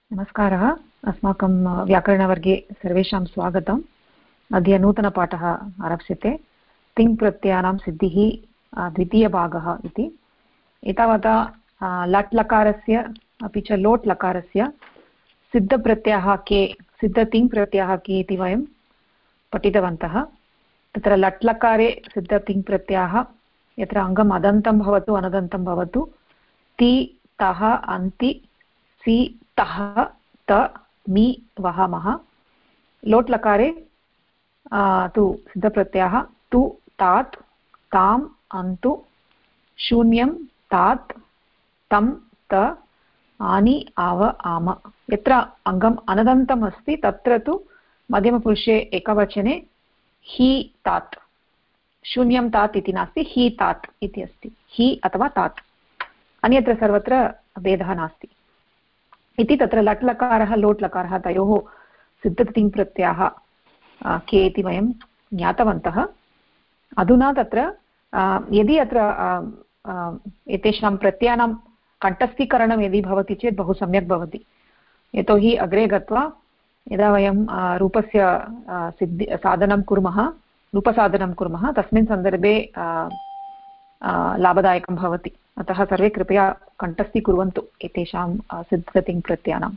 नमस्कारः। अस्माकं व्याकरणवर्गे सर्वेषां स्वागतम्। अद्य नूतनपाठः आरप्स्यते। तिङ् प्रत्ययानां सिद्धिः द्वितीयभागः इति। एतावता लट् लकारस्य अपि च लोट् लकारस्य सिद्धप्रत्ययः के, सिद्धतिङ् प्रत्ययः के इति वयं पठितवन्तः। तत्र लट् लकारे सिद्धतिङ् प्रत्ययः यत्र अङ्गम् अदन्तं भवतु अनदन्तं भवतु, ति तः अन्ति सि तः त मि वहामः। लोट् लकारे तु सिद्धप्रत्ययः तु तात् ताम् अन्तु, शून्यं तात् तं त आनि आव आम। यत्र अङ्गम् अनदन्तम् अस्ति तत्र तु मध्यमपुरुषे एकवचने हि तात्, शून्यं तात् इति नास्ति, हि तात् इति अस्ति, हि अथवा तात्। अन्यत्र सर्वत्र भेदः नास्ति इति। तत्र लट् लकारः लोट् लकारः तयोः सिद्धतिङ् प्रत्ययः के इति वयं ज्ञातवन्तः। अधुना तत्र यदि अत्र एतेषां प्रत्ययानां कण्ठस्थीकरणं यदि भवति चेत् बहु सम्यक् भवति। यतोहि अग्रे गत्वा यदा वयं रूपस्य साधनं कुर्मः, रूपसाधनं कुर्मः, तस्मिन् सन्दर्भे लाभदायकं भवति। अतः सर्वे कृपया कण्ठस्थीकुर्वन्तु एतेषां सिद्धतिङ् प्रत्ययानाम्।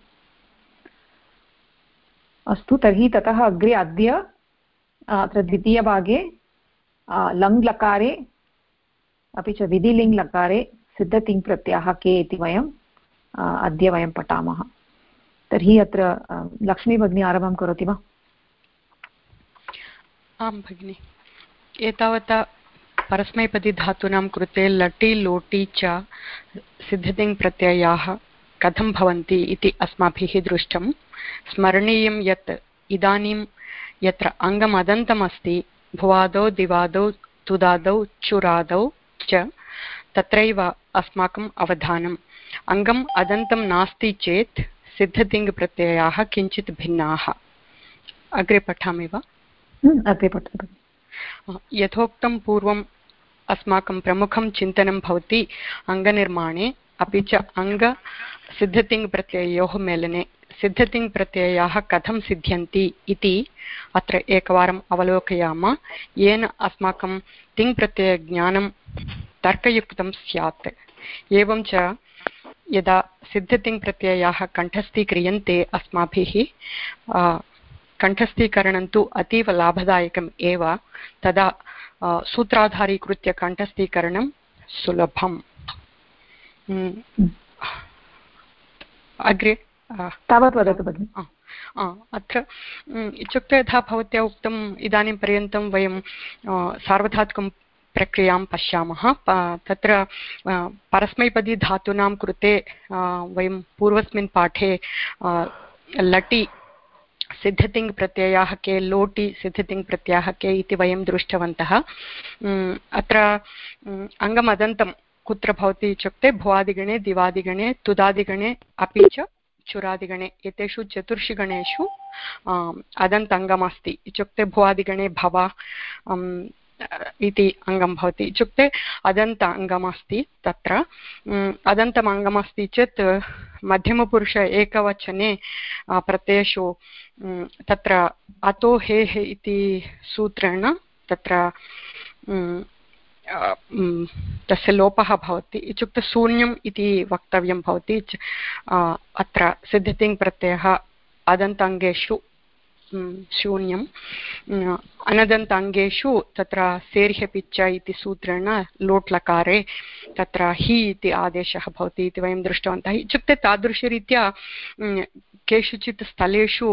अस्तु, तर्हि ततः अग्रे अद्य अत्र द्वितीयभागे लङ् लकारे अपि च विधिलिङ् लकारे सिद्धतिङ् प्रत्ययः के इति अद्य वयं पठामः। तर्हि अत्र लक्ष्मी भगिनी आरम्भं करोति वा? आं भगिनि। एतावता परस्मैपदीधातूनां कृते लटि लोटि च सिद्धतिङ् प्रत्ययाः कथं भवन्ति इति अस्माभिः दृष्टं। स्मरणीयं यत् इदानीं यत्र अङ्गम् अदन्तम् अस्ति, भुवादौ दिवादौ तुदादौ चुरादौ च, तत्रैव अस्माकम् अवधानम्। अङ्गम् अदन्तं नास्ति चेत् सिद्धतिङ् प्रत्ययाः किञ्चित् भिन्नाः। अग्रे पठामि वा? अग्रे पठतु। यथोक्तं पूर्वम् अस्माकं प्रमुखं चिन्तनं भवति अङ्गनिर्माणे अपि च अङ्गसिद्धतिङ् प्रत्यययोः मेलने। सिद्धतिङ् प्रत्ययाः कथं सिद्ध्यन्ति इति अत्र एकवारम् अवलोकयामः, येन अस्माकं तिङ् प्रत्ययज्ञानं तर्कयुक्तं स्यात्। एवं च यदा सिद्धतिङ् प्रत्ययाः कण्ठस्थीक्रियन्ते अस्माभिः, कण्ठस्थीकरणं तु अतीव लाभदायकम् एव, तदा सूत्राधारीकृत्य कण्ठस्थीकरणं सुलभम्। अग्रे तावत् वदतु भगिनि। अत्र इत्युक्ते यथा भवत्या उक्तम्, इदानीं पर्यन्तं वयं सार्वधातुकं प्रक्रियां पश्यामः। तत्र परस्मैपदीधातूनां कृते वयं पूर्वस्मिन् पाठे लटि सिद्धतिङ् प्रत्ययाः के, लोटि सिद्धतिङ् प्रत्ययाः के इति वयं दृष्टवन्तः। अत्र अङ्गमदन्तं कुत्र भवति इत्युक्ते भुवादिगणे, दिवादिगणे, तुदादिगणे अपि च चुरादिगणे, एतेषु चतुर्षु गणेषु अदन्तङ्गमस्ति। इत्युक्ते भुवादिगणे भव इति अङ्गं भवति, इत्युक्ते अदन्त अङ्गमस्ति। तत्र अदन्तम् अङ्गमस्ति चेत् मध्यमपुरुष एकवचने प्रत्ययेषु तत्र अतो हेः इति सूत्रेण तत्र तस्य लोपः भवति, इत्युक्ते शून्यम् इति वक्तव्यं भवति। अत्र सिद्धतिङ् प्रत्ययः अदन्ताङ्गेषु शून्यम्, अनदन्ताङ्गेषु तत्र सेर्ह्यपिच्च इति सूत्रेण लोट् लकारे तत्र हि इति आदेशः भवति इति वयं दृष्टवन्तः। इत्युक्ते तादृशरीत्या केषुचित् स्थलेषु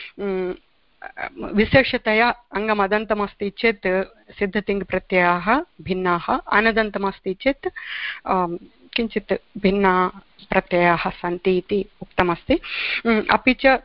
विशेषतया अङ्गमदन्तमस्ति चेत् सिद्धतिङ् प्रत्ययाः भिन्नाः, अनदन्तमस्ति चेत् किञ्चित् भिन्ना प्रत्ययाः सन्ति इति उक्तमस्ति। अपि च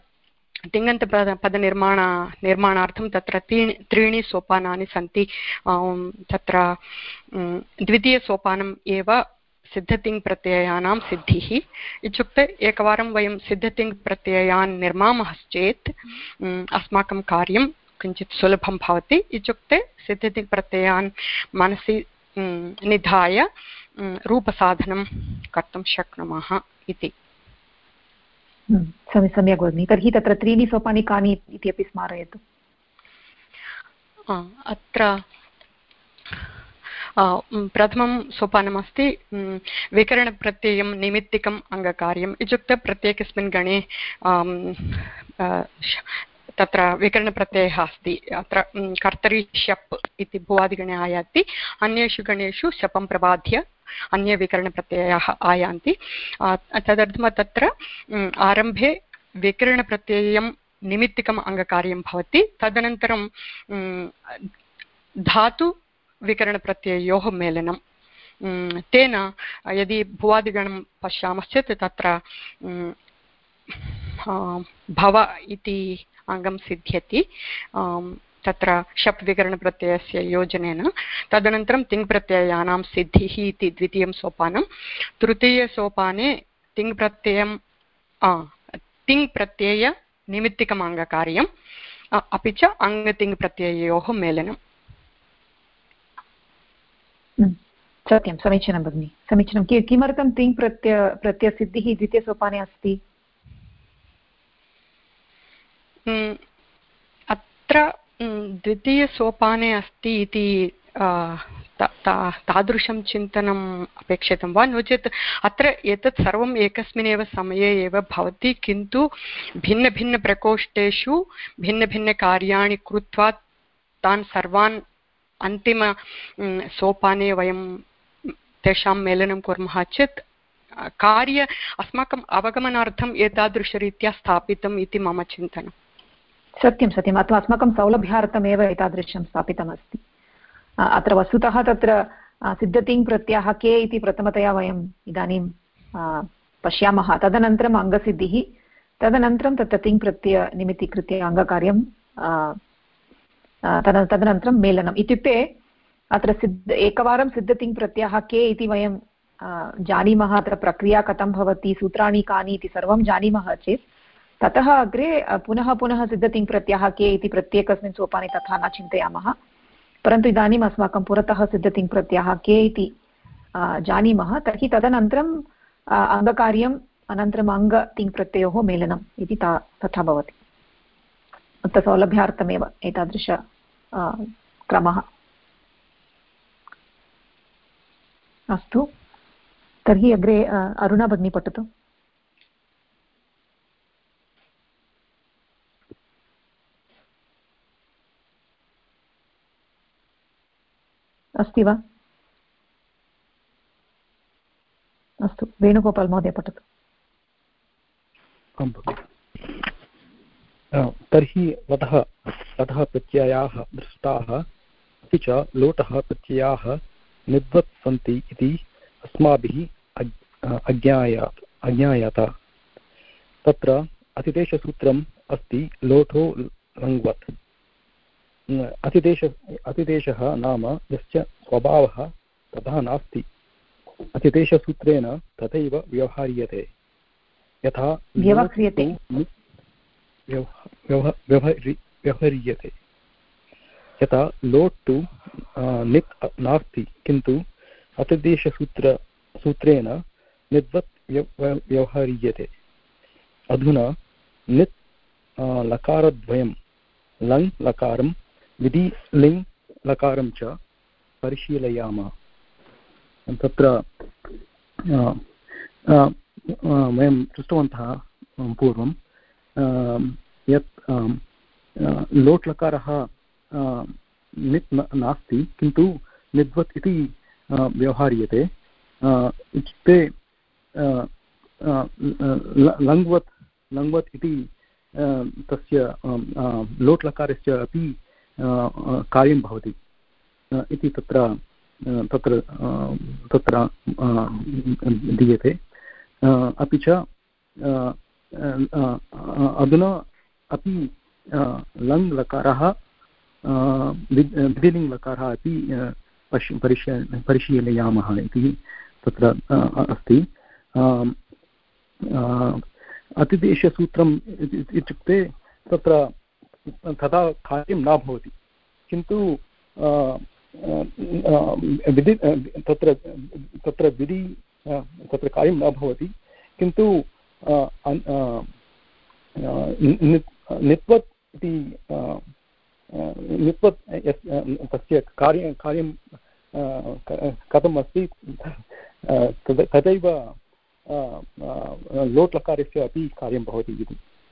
तिङन्तपदनिर्माणार्थं तत्र त्रीणि सोपानानि सन्ति। तत्र द्वितीयसोपानम् एव सिद्धतिङ् प्रत्ययानां सिद्धिः। इत्युक्ते एकवारं वयं सिद्धतिङ् प्रत्ययान् निर्मामश्चेत् अस्माकं कार्यं किञ्चित् सुलभं भवति। इत्युक्ते सिद्धतिङ् प्रत्ययान् मनसि निधाय रूपसाधनं कर्तुं शक्नुमः इति। सम्यक् भगिनि। तर्हि तत्र त्रीणि सोपानि कानि इति अपि स्मारयतु। अत्र प्रथमं सोपानमस्ति विकरणप्रत्ययं निमित्तिकम् अङ्गकार्यम् इत्युक्ते प्रत्येकस्मिन् गणे तत्र विकरणप्रत्ययः अस्ति। अत्र कर्तरि शप् इति भुवादिगणे आयाति, अन्येषु गणेषु शपं प्रबाध्य अन्ये विकरणप्रत्ययाः आयान्ति। तदर्थं तत्र आरम्भे विकरणप्रत्ययं निमित्तिकम् अङ्गकार्यं भवति, तदनन्तरं धातु विकरणप्रत्ययोः मेलनं। तेन यदि भुवादिगणं पश्यामश्चेत् तत्र भव इति अङ्गं सिद्ध्यति तत्र शप् विकरणप्रत्ययस्य योजनेन। तदनन्तरं तिङ्प्रत्ययानां सिद्धिः इति द्वितीयं सोपानं। तृतीयसोपाने तिङ्प्रत्ययनिमित्तिकम् अङ्गकार्यम् अपि च अङ्गतिङ्प्रत्यययोः मेलनम्। सत्यं, समीचीनं भगिनि, समीचीनं। किमर्थं तिङ् प्रत्ययसिद्धिः द्वितीयसोपाने अस्ति? अत्र द्वितीयसोपाने अस्ति इति तादृशं चिन्तनम् अपेक्षितं वा, नो चेत् अत्र एतत् सर्वम् एकस्मिन्नेव समये एव भवति, किन्तु भिन्नभिन्नप्रकोष्ठेषु भिन्नभिन्नकार्याणि कृत्वा तान् सर्वान् अन्तिम सोपाने वयं तेषां मेलनं कुर्मः चेत् कार्य अस्माकम् अवगमनार्थम् एतादृशरीत्या स्थापितम् इति मम चिन्तनं। सत्यं सत्यम्, अथवा अस्माकं सौलभ्यार्थमेव एतादृशं स्थापितमस्ति। अत्र वस्तुतः तत्र सिद्धतिङ् प्रत्ययः के इति प्रथमतया वयम् इदानीं पश्यामः, तदनन्तरम् अङ्गसिद्धिः, तदनन्तरं तत्र तिङ् प्रत्ययनिमित्तीकृत्य अङ्गकार्यं, तदनन्तरं मेलनम्। इत्युक्ते अत्र एकवारं सिद्धतिङ् प्रत्ययः के इति वयं जानीमः, अत्र प्रक्रिया कथं भवति, सूत्राणि कानि इति सर्वं जानीमः चेत् ततः अग्रे पुनः पुनः सिद्धतिङ् प्रत्ययः के इति प्रत्येकस्मिन् सोपाने तथा न चिन्तयामः। परन्तु इदानीम् अस्माकं पुरतः सिद्धतिङ् प्रत्ययः के इति जानीमः, तर्हि तदनन्तरम् अङ्गकार्यम्, अनन्तरम् अङ्गतिङ् प्रत्ययोः मेलनम् इति तथा भवति। अत्र सौलभ्यार्थमेव एतादृश क्रमः। अस्तु, तर्हि अग्रे अरुणा भगिनी पठतु। अस्ति वा? अस्तु, वेणुगोपाल् महोदय पठतु। तर्हि वतः प्रत्ययाः दृष्टाः अपि च लोटः प्रत्ययाः निद्वत् सन्ति इति अस्माभिः अज्ञायत। तत्र अतिदेशसूत्रम् अस्ति लोटो लङ्वत्। अतिदेशः नाम यस्य स्वभावः तथा नास्ति, अतिदेशसूत्रेण तथैव व्यवहार्यते। यथा व्यवह्रियते, यथा लोट् तु नित् नास्ति, किन्तु अतिदेशसूत्रेण निद्वत् व्यवह्रियते। अधुना नित् लकारद्वयं लङ् लकारं विधि लिङ् लकारं च परिशीलयामः। तत्र वयं दृष्टवन्तः पूर्वं यत् लोट् लकारः नित् नास्ति, किन्तु निद्वत् इति व्यवहार्यते। इत्युक्ते लङ्वत् इति तस्य लोट् लकारस्य अपि कार्यं भवति इति तत्र दीयते। अपि च अधुना अपि लङ् लकारः विधिलिङ् लकारः अपि परिशीलयामः इति तत्र अस्ति। अतिदेशसूत्रम् इत्युक्ते तत्र तथा कार्यं न भवति, किन्तु विधि तत्र विधि तत्र कार्यं न भवति, किन्तु नित्वत् इति नित्वत् तस्य कार्यं कथम् अस्ति तथैव लोट् लकारस्य अपि कार्यं भवति इति।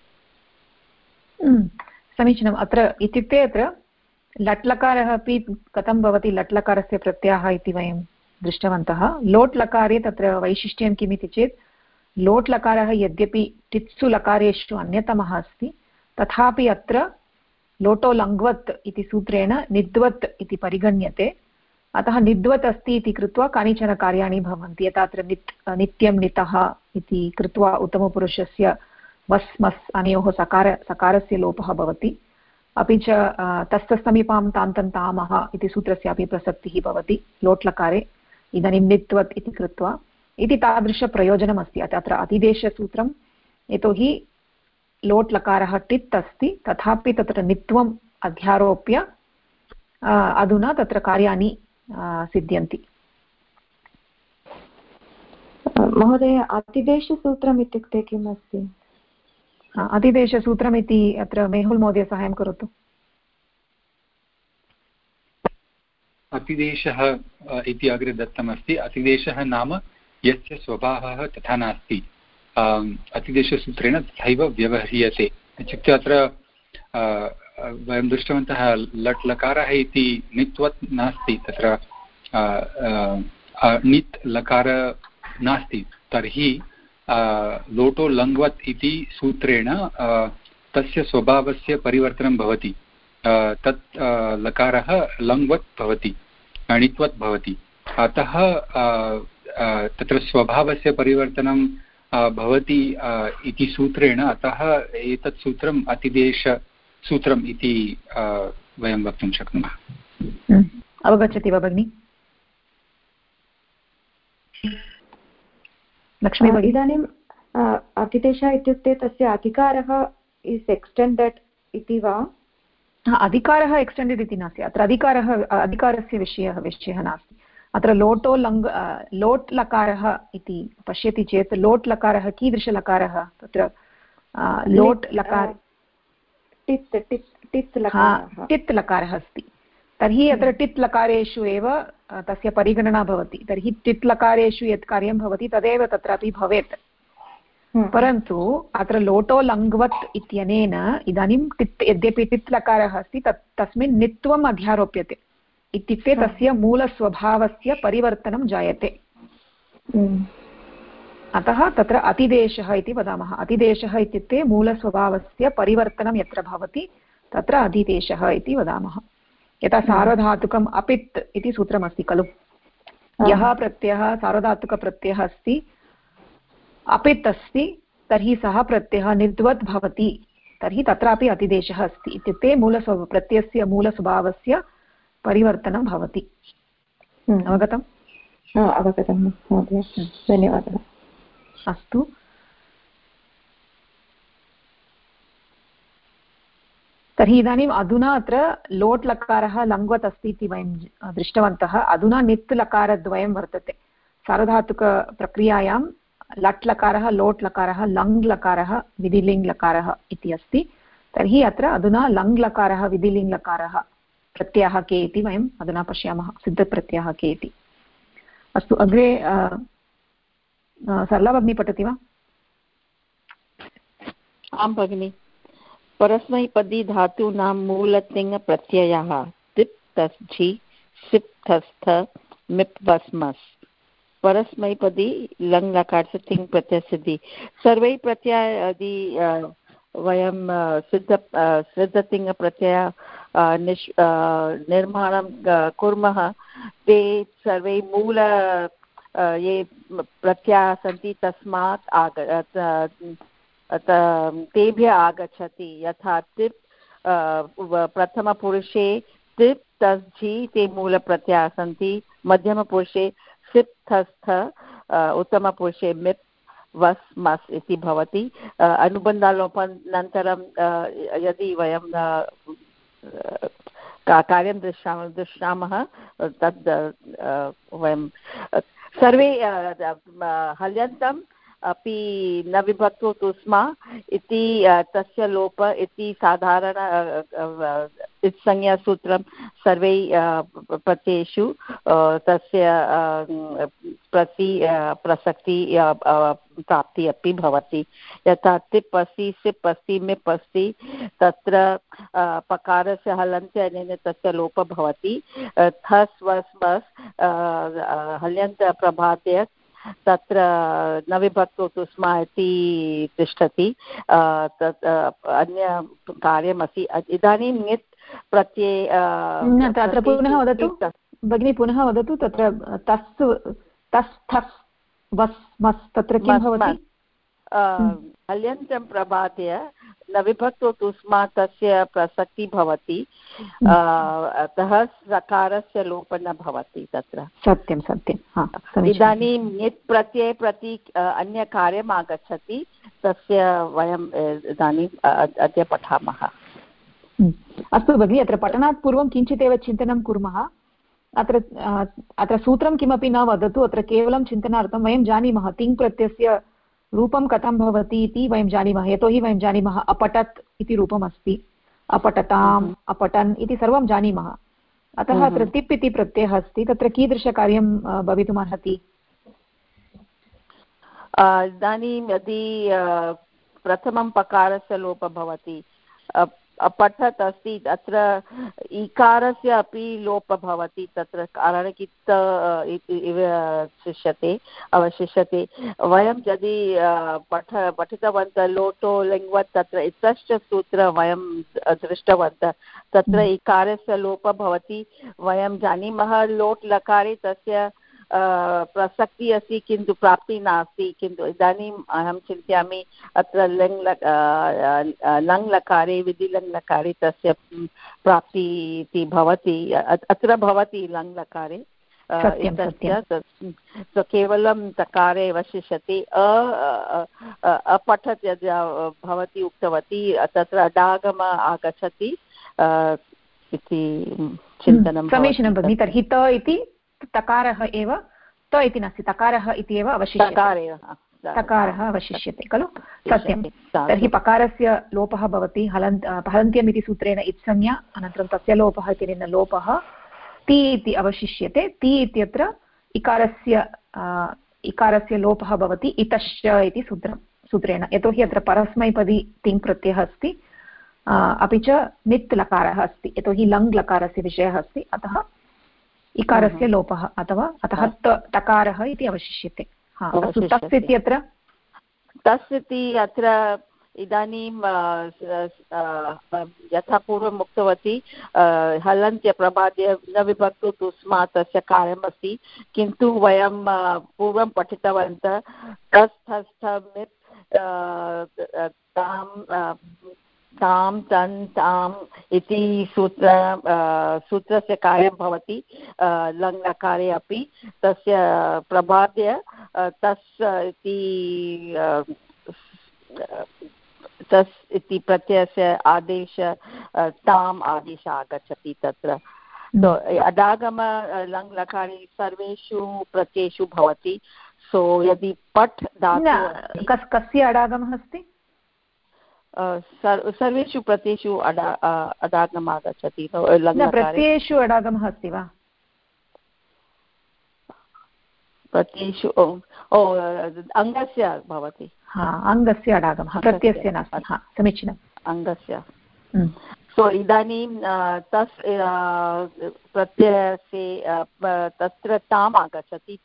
समीचीनम्। अत्र इत्युक्ते अत्र लट् लकारः अपि कथं भवति लट् लकारस्य प्रत्ययः इति वयं दृष्टवन्तः। लोट् लकारे तत्र वैशिष्ट्यं किमिति चेत् लोट् लकारः यद्यपि टित्सु लकारेषु अन्यतमः अस्ति तथापि अत्र लोटो लङ्घ्वत् इति सूत्रेण निद्वत् इति परिगण्यते। अतः निद्वत् अस्ति इति कृत्वा कानिचन कार्याणि भवन्ति। यथा अत्र नित्यं नितः इति कृत्वा उत्तमपुरुषस्य वस् मस् अनयोः सकारस्य लोपः भवति। अपि च तस्तसमीपां तान्तं तामः इति सूत्रस्यापि प्रसक्तिः भवति लोट् लकारे इदानीं नित्वत् इति कृत्वा इति तादृशप्रयोजनमस्ति। अत्र अतिदेशसूत्रं यतोहि लोट् लकारः टित् अस्ति तथापि तत्र नित्वम् अध्यारोप्य अधुना तत्र कार्याणि सिद्ध्यन्ति। महोदय अतिदेशसूत्रम् इत्युक्ते किम् अस्ति? अतिदेशसूत्रम् इति अत्र मेहुल् महोदय साहाय्यं करोतु। अतिदेशः इति अग्रे दत्तमस्ति। अतिदेशः नाम यस्य स्वभावः तथा नास्ति अतिदेशसूत्रेण तथैव व्यवह्रियते। इत्युक्ते अत्र वयं दृष्टवन्तः लट् लकारः इति नित्वत् नास्ति, तत्र नित् लकार नास्ति। तर्हि लोटो लङ्घ्वत् इति सूत्रेण तस्य स्वभावस्य परिवर्तनं भवति। तत् लकारः लङ्घ्वत् भवति, णित्वत् भवति। अतः तत्र स्वभावस्य परिवर्तनं भवति इति सूत्रेण अतः एतत् सूत्रम् अतिदेशसूत्रम् इति वयं वक्तुं शक्नुमः। अवगच्छति वा भगिनि? लक्ष्मी भगिनी, इदानीम् अतिदेशः इत्युक्ते तस्य अधिकारः इस् एक्स्टेण्डेड् इति वा? अधिकारः एक्स्टेण्डेड् इति नास्ति। अत्र अधिकारस्य विषयः नास्ति। अत्र लोट् लकारः इति पश्यति चेत् लोट् लकारः कीदृशलकारः? तत्र लोट् लकार टित् लकारः अस्ति। तर्हि अत्र टित् लकारेषु एव तस्य परिगणना भवति। तर्हि टित् लकारेषु यत् कार्यं भवति तदेव तत्रापि भवेत्। परन्तु अत्र लोटो लङ्घ्वत् इत्यनेन इदानीं टित् यद्यपि टित् लकारः अस्ति तस्मिन् नित्वम् अध्यारोप्यते। इत्युक्ते तस्य मूलस्वभावस्य परिवर्तनं जायते। अतः तत्र अतिदेशः इति वदामः। अतिदेशः इत्युक्ते मूलस्वभावस्य परिवर्तनं यत्र भवति तत्र अतिदेशः इति वदामः। यथा सार्वधातुकम् अपित् इति सूत्रमस्ति खलु। यः प्रत्ययः सार्वधातुकप्रत्ययः अस्ति अपित् अस्ति तर्हि सः प्रत्ययः निर्द्वत् भवति। तर्हि तत्रापि अतिदेशः अस्ति। इत्युक्ते प्रत्ययस्य मूलस्वभावस्य परिवर्तनं भवति। अवगतम्? अवगतं महोदय, धन्यवादः। अस्तु, तर्हि इदानीम् अधुना अत्र लोट् लकारः लङ्घ्वत् अस्ति इति वयं दृष्टवन्तः। अधुना नित् लकारद्वयं वर्तते। सार्वधातुकप्रक्रियायां लट् लकारः लोट् लकारः लङ् लकारः विधिलिङ् लकारः इति अस्ति। तर्हि अत्र अधुना लङ् लकारः विधिलिङ् लकारः प्रत्ययः के इति वयम् अधुना पश्यामः। सिद्धप्रत्ययः के इति। अस्तु, अग्रे सरला भगिनी पठति वा? आं भगिनि। परस्मैपदी धातूनां मूलतिङ् प्रत्ययः तिप् तस् झि सिप् थस्थ मिप् वस् मस्। परस्मैपदी लङ् लकारस्य तिङ् प्रत्ययसिद्धि। सर्वैः प्रत्ययादि वयं सिद्धतिङ् प्रत्यय निर्माणं कुर्मः। ते सर्वे मूल ये प्रत्ययाः सन्ति तस्मात् तेभ्यः आगच्छति। यथा तिप् प्रथमपुरुषे तिप् तस् झि ते मूलप्रत्ययाः सन्ति। मध्यमपुरुषे सिप् थस्थ, उत्तमपुरुषे मिप् वस् मस् इति भवति। अनुबन्धालोपानन्तरं यदि वयं कार्यं दृश्यामः तद् वयं सर्वे हल्यन्तं अपि न विभक्तो तुस्मा इति तस्य लोप इति साधारण इत्संज्ञासूत्रं सर्वै प्रत्ययेषु तस्य प्रसक्ति प्राप्ति अपि भवति। यथा तिप् अस्ति, सिप् अस्ति, मिप् अस्ति, तत्र पकारस्य हलन्त्य अनेन तस्य लोपः भवति। थस् वस् मस् हल्यन्त प्रभाते तत्र न विभक्तो तुस्मा इति तिष्ठति। तत् अन्य कार्यमस्ति। इदानीं ङित् प्रत्यये तत्र पुनः वदतु भगिनी, पुनः वदतु। तत्र तस् तस् थस् वस् मस् तत्र किं भवति? हल्यन्तं प्रभाते न विभक्तो तुस्मा तस्य प्रसक्ति भवति। अतः सकारस्य लोपः न भवति तत्र। सत्यं सत्यं। इदानीं ङित् प्रत्यये प्रति अन्यकार्यम् आगच्छति, तस्य वयम् इदानीम् अद्य पठामः। अस्तु भगिनि, अत्र पठनात् पूर्वं किञ्चिदेव चिन्तनं कुर्मः। अत्र सूत्रं किमपि न वदतु, अत्र केवलं चिन्तनार्थं वयं जानीमः तिङ् प्रत्ययस्य रूपं कथं भवति इति वयं जानीमः। यतोहि वयं जानीमः अपठत् इति रूपम् अस्ति, अपठताम्, अपठन् इति सर्वं जानीमः। अतः अत्र तिप् इति प्रत्ययः अस्ति, तत्र कीदृशकार्यं भवितुमर्हति? इदानीं यदि प्रथमं पकारस्य लोपः भवति, अपठत् अस्ति, तत्र इकारस्य अपि लोपः भवति, तत्र कारणकित् इव अवशिष्यते। वयं यदि पठितवन्तः लोटो लिङ्वत्, तत्र इतश्च सूत्रं वयं दृष्टवन्तः, तत्र इकारस्य लोपः भवति। वयं जानीमः लोट् लकारे तस्य प्रसक्तिः अस्ति, किन्तु प्राप्तिः नास्ति। किन्तु इदानीम् अहं चिन्तयामि अत्र लङ् लकारे विधिलङ् लकारे तस्य प्राप्तिः इति भवति, अत्र भवति लङ् लकारे। केवलं तकारे अवशिष्यते। अपठत् यद् भवती उक्तवती, तत्र अडागम आगच्छति इति चिन्तनं। समीचीनं भगिनि। तर्हि त इति तकारः एव, त इति नास्ति, तकारः इति एव अवशिष्यते। तकारः अवशिष्यते खलु? सत्यं। तर्हि पकारस्य लोपः भवति हलन्त्यम् इति सूत्रेण इत्संज्ञा, अनन्तरं तस्य लोपः इत्यनेन लोपः, ति इति अवशिष्यते। ति इत्यत्र इकारस्य लोपः भवति इतश्च इति सूत्रेण, यतोहि अत्र परस्मैपदी तिङ् प्रत्ययः अस्ति, अपि च नित् लकारः अस्ति, यतोहि लङ् लकारस्य विषयः अस्ति, अतः इकारस्य लोपः अतः तकारः इति अवशिष्यते। तस् इत्यत्र तस् इति अत्र इदानीं यथा पूर्वम् उक्तवती, हलन्त्य प्रभाद्य न विभक्तो तुस्मा तस्य कार्यमस्ति, किन्तु वयं पूर्वं पठितवन्तः तस् थस् मित् तां तन् ताम् इति सूत्रस्य कार्यं भवति लङ् लकारे अपि। तस्य प्रभाद्य तस् इति प्रत्ययस्य आदेश ताम् आदेश आगच्छति तत्र। अडागम लङ् लकारे सर्वेषु प्रत्ययेषु भवति। सो यदि पठ् धातु, कस्य अडागमः अस्ति? सर्वेषु प्रत्ययेषु अडागमः आगच्छति। प्रत्ययेषु अडागमः अस्ति वा? प्रत्ययेषु अङ्गस्य भवति। अङ्गस्य अडागमः, प्रत्ययस्य नास्ति। समीचीनम्। अङ्गस्य। सो इदानीं तस् प्रत्ययस्य तत्र ताम् आगच्छति।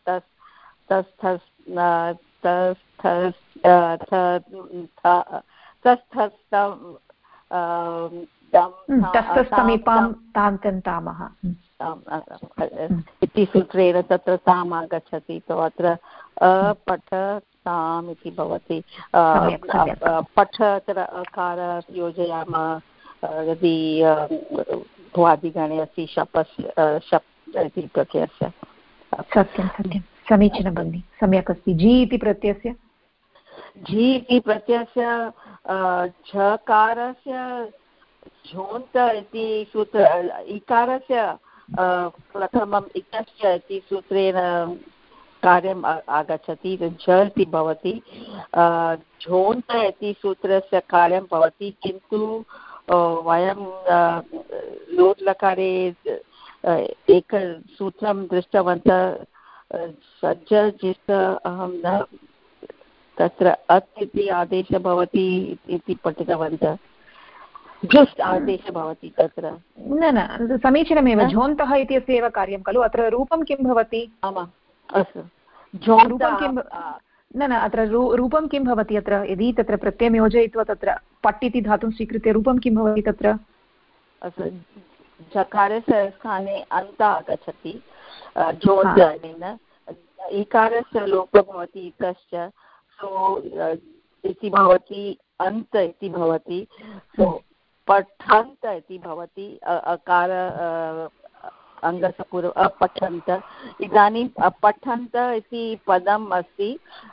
तस्थस्थमीपां तान्तन्तामः इति सूत्रेण तत्र ताम् आगच्छति। तो अत्र अपठताम् इति भवति। पठ अत्र अकार योजयामः, यदि भ्वादिगणे अस्ति शप् इति प्रत्ययस्य। सत्यं सत्यं, समीचीनं भगिनि, सम्यक् अस्ति। जि इति प्रत्ययस्य झि इति प्रत्ययस्य झकारस्य झोन्त इति सूत्र, इकारस्य प्रथमम् इतश्च इति सूत्रेण कार्यम् आगच्छति झ इति भवति झोन्त इति सूत्रस्य कार्यं भवति किन्तु वयं लोट् लकारे एकसूत्रं दृष्टवन्तः सज्ज जिस् अहं न तत्र अत् इति आदेशः भवति इति पठितवन्तः जुस् आदेशः भवति तत्र न न समीचीनमेव झोन्तः इत्यस्य एव कार्यं खलु अत्र रूपं किं भवति आमाम् अस्तु रूपं किं न न अत्र रूपं किं भवति अत्र यदि तत्र प्रत्ययं योजयित्वा तत्र पट् इति धातुं स्वीकृत्य रूपं किं भवति तत्र अस्तु झकारस्य स्थाने अन्त आगच्छति झोन्तनेन इकारस्य लोपः भवति इतश्च सो इति भवति अन्त इति भवति सो पठन्त इति भवति अकार अङ्गस्य पूर्व अपठन्त इदानीं अपठन्त इति पदम् अस्ति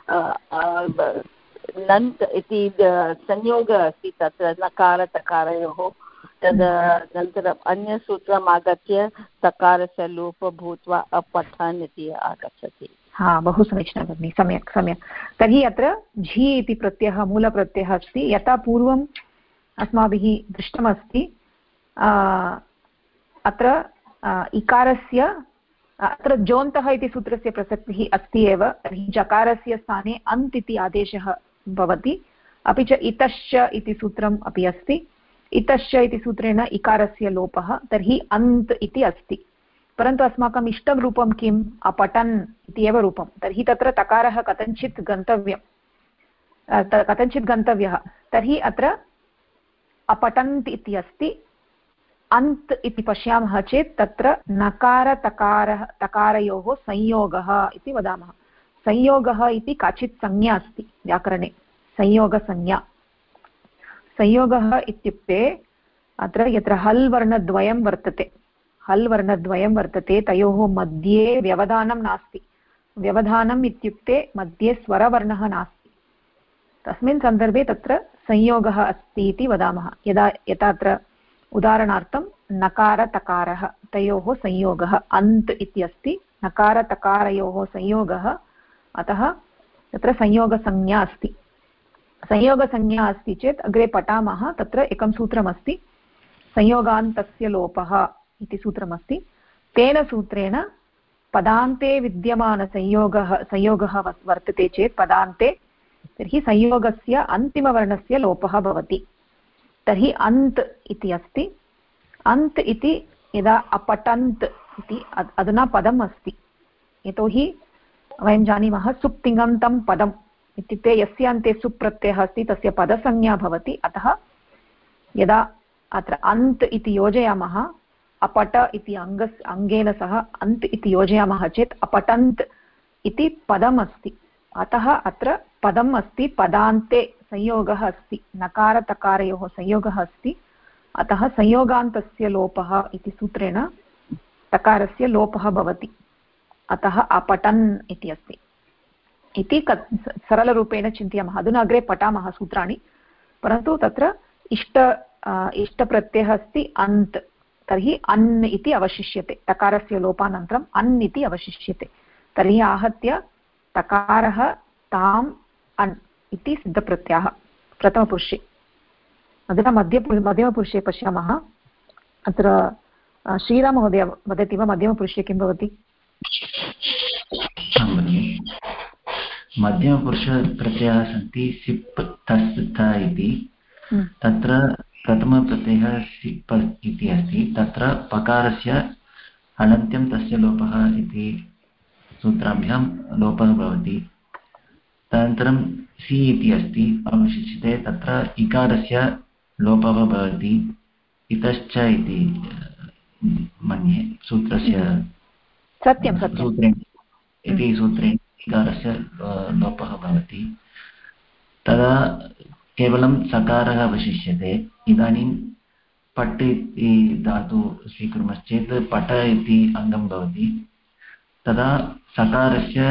नन्त् इति संयोगः अस्ति तत्र नकार तकारयोः तदनन्तरम् अन्यसूत्रम् आगत्य तकारस्य लोपः भूत्वा अपठन् इति आगच्छति हा बहु समीचीनं भगिनि सम्यक् सम्यक् तर्हि अत्र झि इति प्रत्ययः मूलप्रत्ययः अस्ति यथा पूर्वम् अस्माभिः दृष्टमस्ति अत्र इकारस्य अत्र जोन्तः इति सूत्रस्य प्रसक्तिः अस्ति एव तर्हि जकारस्य स्थाने अन्त् इति आदेशः भवति अपि च इतश्च इति सूत्रम् अपि अस्ति इतश्च इति सूत्रेण इकारस्य लोपः तर्हि अन्त् इति अस्ति परन्तु अस्माकम् इष्टं रूपं किम् अपठन् इति एव रूपं तर्हि तत्र तकारः कथञ्चित् गन्तव्यः तर्हि अत्र अपठन्त् इति अस्ति अन्त् इति पश्यामः चेत् तत्र नकार तकारयोः संयोगः इति वदामः संयोगः इति काचित् संज्ञा अस्ति व्याकरणे संयोगसंज्ञा संयोगः इत्युक्ते अत्र यत्र हल् वर्णद्वयं वर्तते तयोः मध्ये व्यवधानं नास्ति व्यवधानम् इत्युक्ते मध्ये स्वरवर्णः नास्ति तस्मिन् सन्दर्भे तत्र संयोगः अस्ति इति वदामः यथा अत्र उदाहरणार्थं नकारतकारः तयोः संयोगः अन्त् इति अस्ति नकारतकारयोः संयोगः अतः तत्र संयोगसंज्ञा अस्ति संयोगसंज्ञा अस्ति चेत् अग्रे पठामः तत्र एकं सूत्रमस्ति संयोगान्तस्य लोपः इति सूत्रमस्ति तेन सूत्रेण पदान्ते विद्यमानसंयोगः वर्तते चेत् पदान्ते तर्हि संयोगस्य अन्तिमवर्णस्य लोपः भवति तर्हि अन्त् इति अस्ति अन्त् इति यदा अपठन्त् इति अधुना पदम् अस्ति यतोहि वयं जानीमः सुप् तिङन्तं पदम् इत्युक्ते यस्य अन्ते सुप् प्रत्ययः अस्ति तस्य पदसंज्ञा भवति अतः यदा अत्र अन्त् इति योजयामः अपठ इति अङ्गेन सह अन्त् इति योजयामः चेत् अपठन्त् इति पदम् अस्ति अतः अत्र पदम् अस्ति पदान्ते संयोगः अस्ति नकारतकारयोः संयोगः अस्ति अतः संयोगान्तस्य लोपः इति सूत्रेण तकारस्य लोपः भवति अतः अपठन् इति अस्ति इति सरलरूपेण चिन्तयामः अधुना अग्रे पठामः सूत्राणि परन्तु तत्र इष्टप्रत्ययः अस्ति अन्त् तर्हि अन् इति अवशिष्यते तकारस्य लोपानन्तरम् अन् इति अवशिष्यते तर्हि आहत्य तकारः ताम् अन् इति सिद्धप्रत्ययः प्रथमपुरुषे अधुना मध्यमपुरुषे पश्यामः अत्र श्रीराममहोदय वदति वा मध्यमपुरुषे किं भवति मध्यमपुरुषप्रत्ययाः सन्ति सिप् तस् थ इति तत्र प्रथमप्रत्ययः सिप् इति अस्ति तत्र पकारस्य अनन्त्यं तस्य लोपः इति सूत्राभ्यां लोपः भवति तदनन्तरं सि इति अस्ति अवशिष्यते तत्र इकारस्य लोपः भवति इतश्च इति मन्ये सूत्रस्य सूत्रेण इति सूत्रेण इकारस्य लोपः भवति तदा केवलं सकारः अवशिष्यते इदानीं पट् इति धातु स्वीकुर्मश्चेत् पठ इति अङ्गं भवति तदा सकारस्य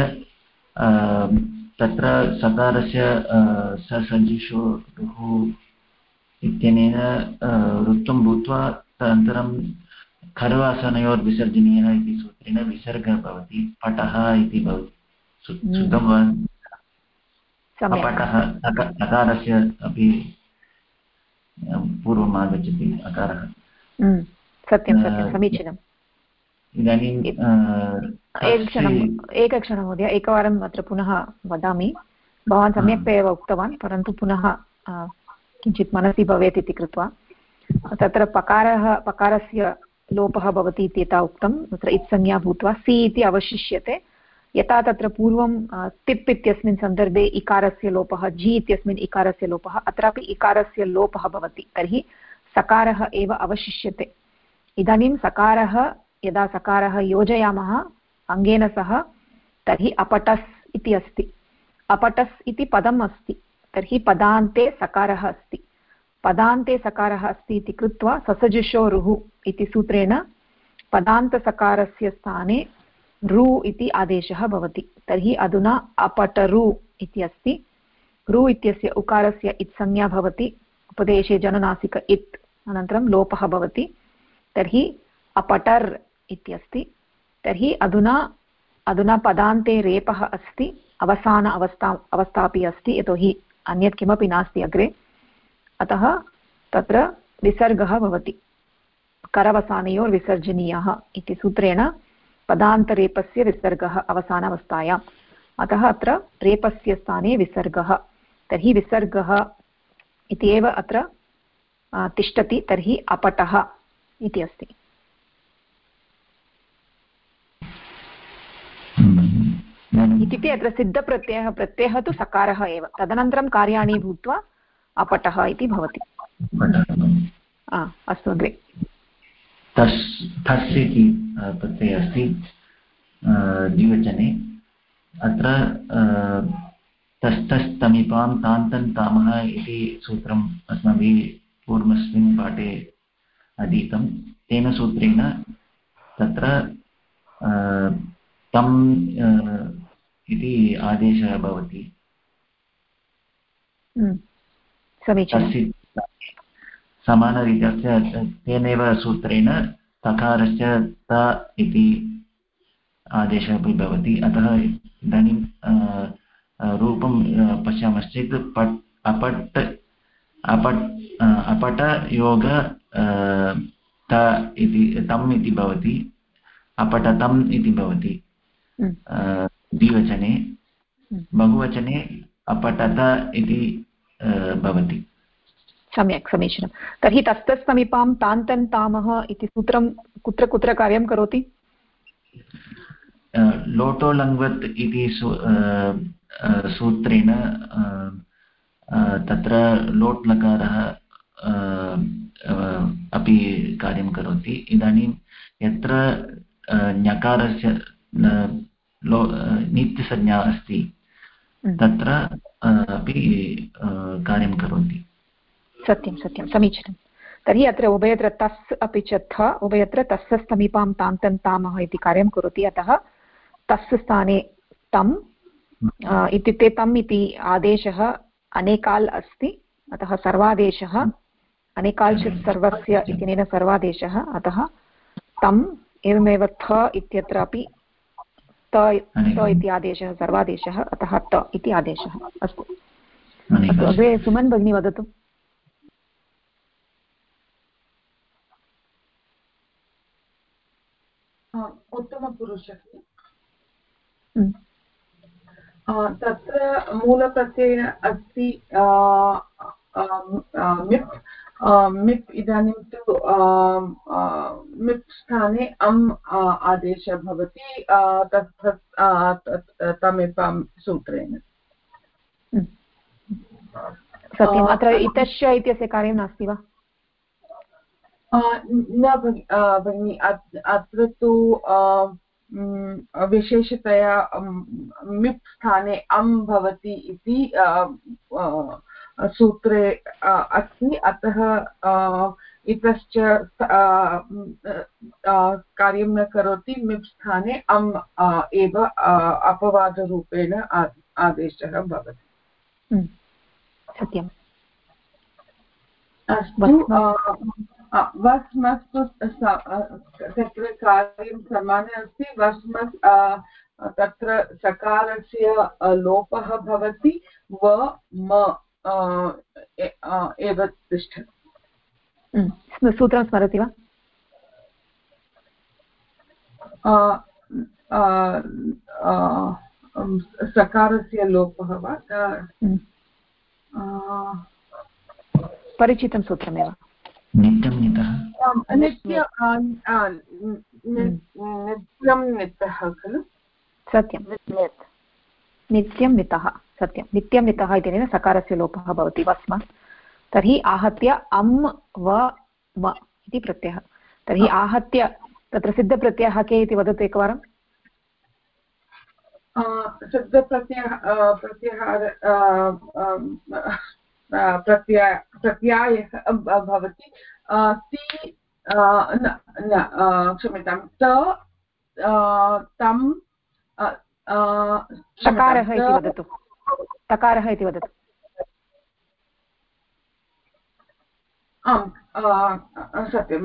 तत्र सकारस्य ससञ्जिषुः इत्यनेन रुत्वं भूत्वा तदनन्तरं खरवासनयोर्विसर्जनीयः इति सूत्रेण विसर्गः भवति पठः इति भवति श्रुतं वा? अपटः अकारस्य अपि पूर्वम् आगच्छति अकारः। सत्यं सत्यं समीचीनम्। इदानीं एकक्षणं महोदय, एकवारम् अत्र पुनः वदामि। भवान् सम्यक्तया एव उक्तवान्, परन्तु पुनः किञ्चित् मनसि भवेत् इति कृत्वा तत्र पकारस्य लोपः भवति इति यथा उक्तं, तत्र इत्संज्ञा भूत्वा सि इति अवशिष्यते। यथा तत्र पूर्वं तिप् इत्यस्मिन् सन्दर्भे इकारस्य लोपः, जि इत्यस्मिन् इकारस्य लोपः, अत्रापि इकारस्य लोपः भवति, तर्हि सकारः एव अवशिष्यते। इदानीं सकारः यदा सकारः योजयामः अङ्गेन सह, तर्हि अपटस् इति अस्ति। अपटस् इति पदम् अस्ति, तर्हि पदान्ते सकारः अस्ति। पदान्ते सकारः अस्ति इति कृत्वा ससजुषोरुः इति सूत्रेण पदान्तसकारस्य स्थाने रु इति आदेशः भवति। तर्हि अधुना अपटरु इति अस्ति। रु इत्यस्य उकारस्य इत्संज्ञा भवति, उपदेशे जननासिक इत्, अनन्तरं लोपः भवति, तर्हि अपटर् इत्यस्ति। तर्हि अधुना पदान्ते रेपः अस्ति, अवसान अवस्था अपि अस्ति, यतोहि अन्यत् किमपि नास्ति अग्रे, अतः तत्र विसर्गः भवति। करवसानयोर्विसर्जनीयः इति सूत्रेण पदान्तरेपस्य विसर्गः अवसानावस्थायाम्, अतः अत्र रेपस्य स्थाने विसर्गः। तर्हि विसर्गः इति एव अत्र तिष्ठति, तर्हि अपटः इति अस्ति। इत्युक्ते अत्र प्रत्ययः तु सकारः एव, तदनन्तरं कार्याणि भूत्वा अपटः इति भवति। अस्तु अग्रे। थस् इति प्रत्ययः अस्ति द्विवचने। अत्र तस्तस्तमीपां तान्तन् तामः इति सूत्रम् अस्माभिः पूर्वस्मिन् पाठे अधीतं। तेन सूत्रेण तत्र तम् इति आदेशः भवति। समीचीनं। समानरीत्या तेनैव सूत्रेण तकारस्य त इति आदेशः अपि भवति। अतः इदानीं रूपं पश्यामश्चेत् अपटयोग त इति तम् इति भवति, अपटतम् इति भवति द्विवचने। बहुवचने अपटत इति भवति। सम्यक्, समीचीनं। तर्हि तस्तस्समीपां तान्तन् तामः इति सूत्रं कुत्र कुत्र कार्यं करोति? लोटोलङ्वत् इति सूत्रेण तत्र लोट् लकारः अपि कार्यं करोति। इदानीं यत्र ञकारस्य नित्यसंज्ञा अस्ति तत्र अपि कार्यं करोति। सत्यं सत्यं, समीचीनं। तर्हि अत्र उभयत्र तस् अपि च थ उभयत्र तस्य समीपां तान्तन् तामः इति कार्यं करोति। अतः तस्य स्थाने तम् इत्युक्ते तम् इति आदेशः अनेकाल् अस्ति, अतः सर्वादेशः अनेकाल् चेत् सर्वस्य इत्यनेन सर्वादेशः, अतः तम् एवमेव थ इत्यत्रापि त इति आदेशः सर्वादेशः, अतः त इति आदेशः। अस्तु अस्तु, अग्रे सुमन् भगिनी वदतु। उत्तमपुरुषस्य तत्र मूलप्रत्ययः अस्ति मिप्। मिप् इदानीं तु मिप् स्थाने अम् आदेशः भवति तमिपां सूत्रेण। सत्यम्। अत्र इतश्च इत्यस्य कार्यं नास्ति वा? न भगिनि, अत्र तु विशेषतया मिप् स्थाने अम् भवति इति सूत्रे अस्ति, अतः इतश्च कार्यं न करोति। मिप् स्थाने अम् एव अपवादरूपेण आदेशः भवति। सत्यम्। अस्तु, वस्मस्तु तत्र कार्यं समानम् अस्ति। वस्मस् तत्र सकारस्य लोपः भवति व म एव तिष्ठति। सूत्रं स्मरति वा? सकारस्य लोपः वा? परिचितं सूत्रमेव। नित्यं नितः खलु? सत्यं, नित्यं नितः, सत्यं, नित्यं नितः इत्यनेन सकारस्य लोपः भवति वस्म। तर्हि आहत्य अम् व म इति प्रत्ययः। तर्हि आहत्य तत्र सिद्धप्रत्ययः के इति वदतु एकवारं। प्रत्ययः भवति क्षम्यतां तं तकारः इति वदतु, तकारः इति वदतु। आम् सत्यं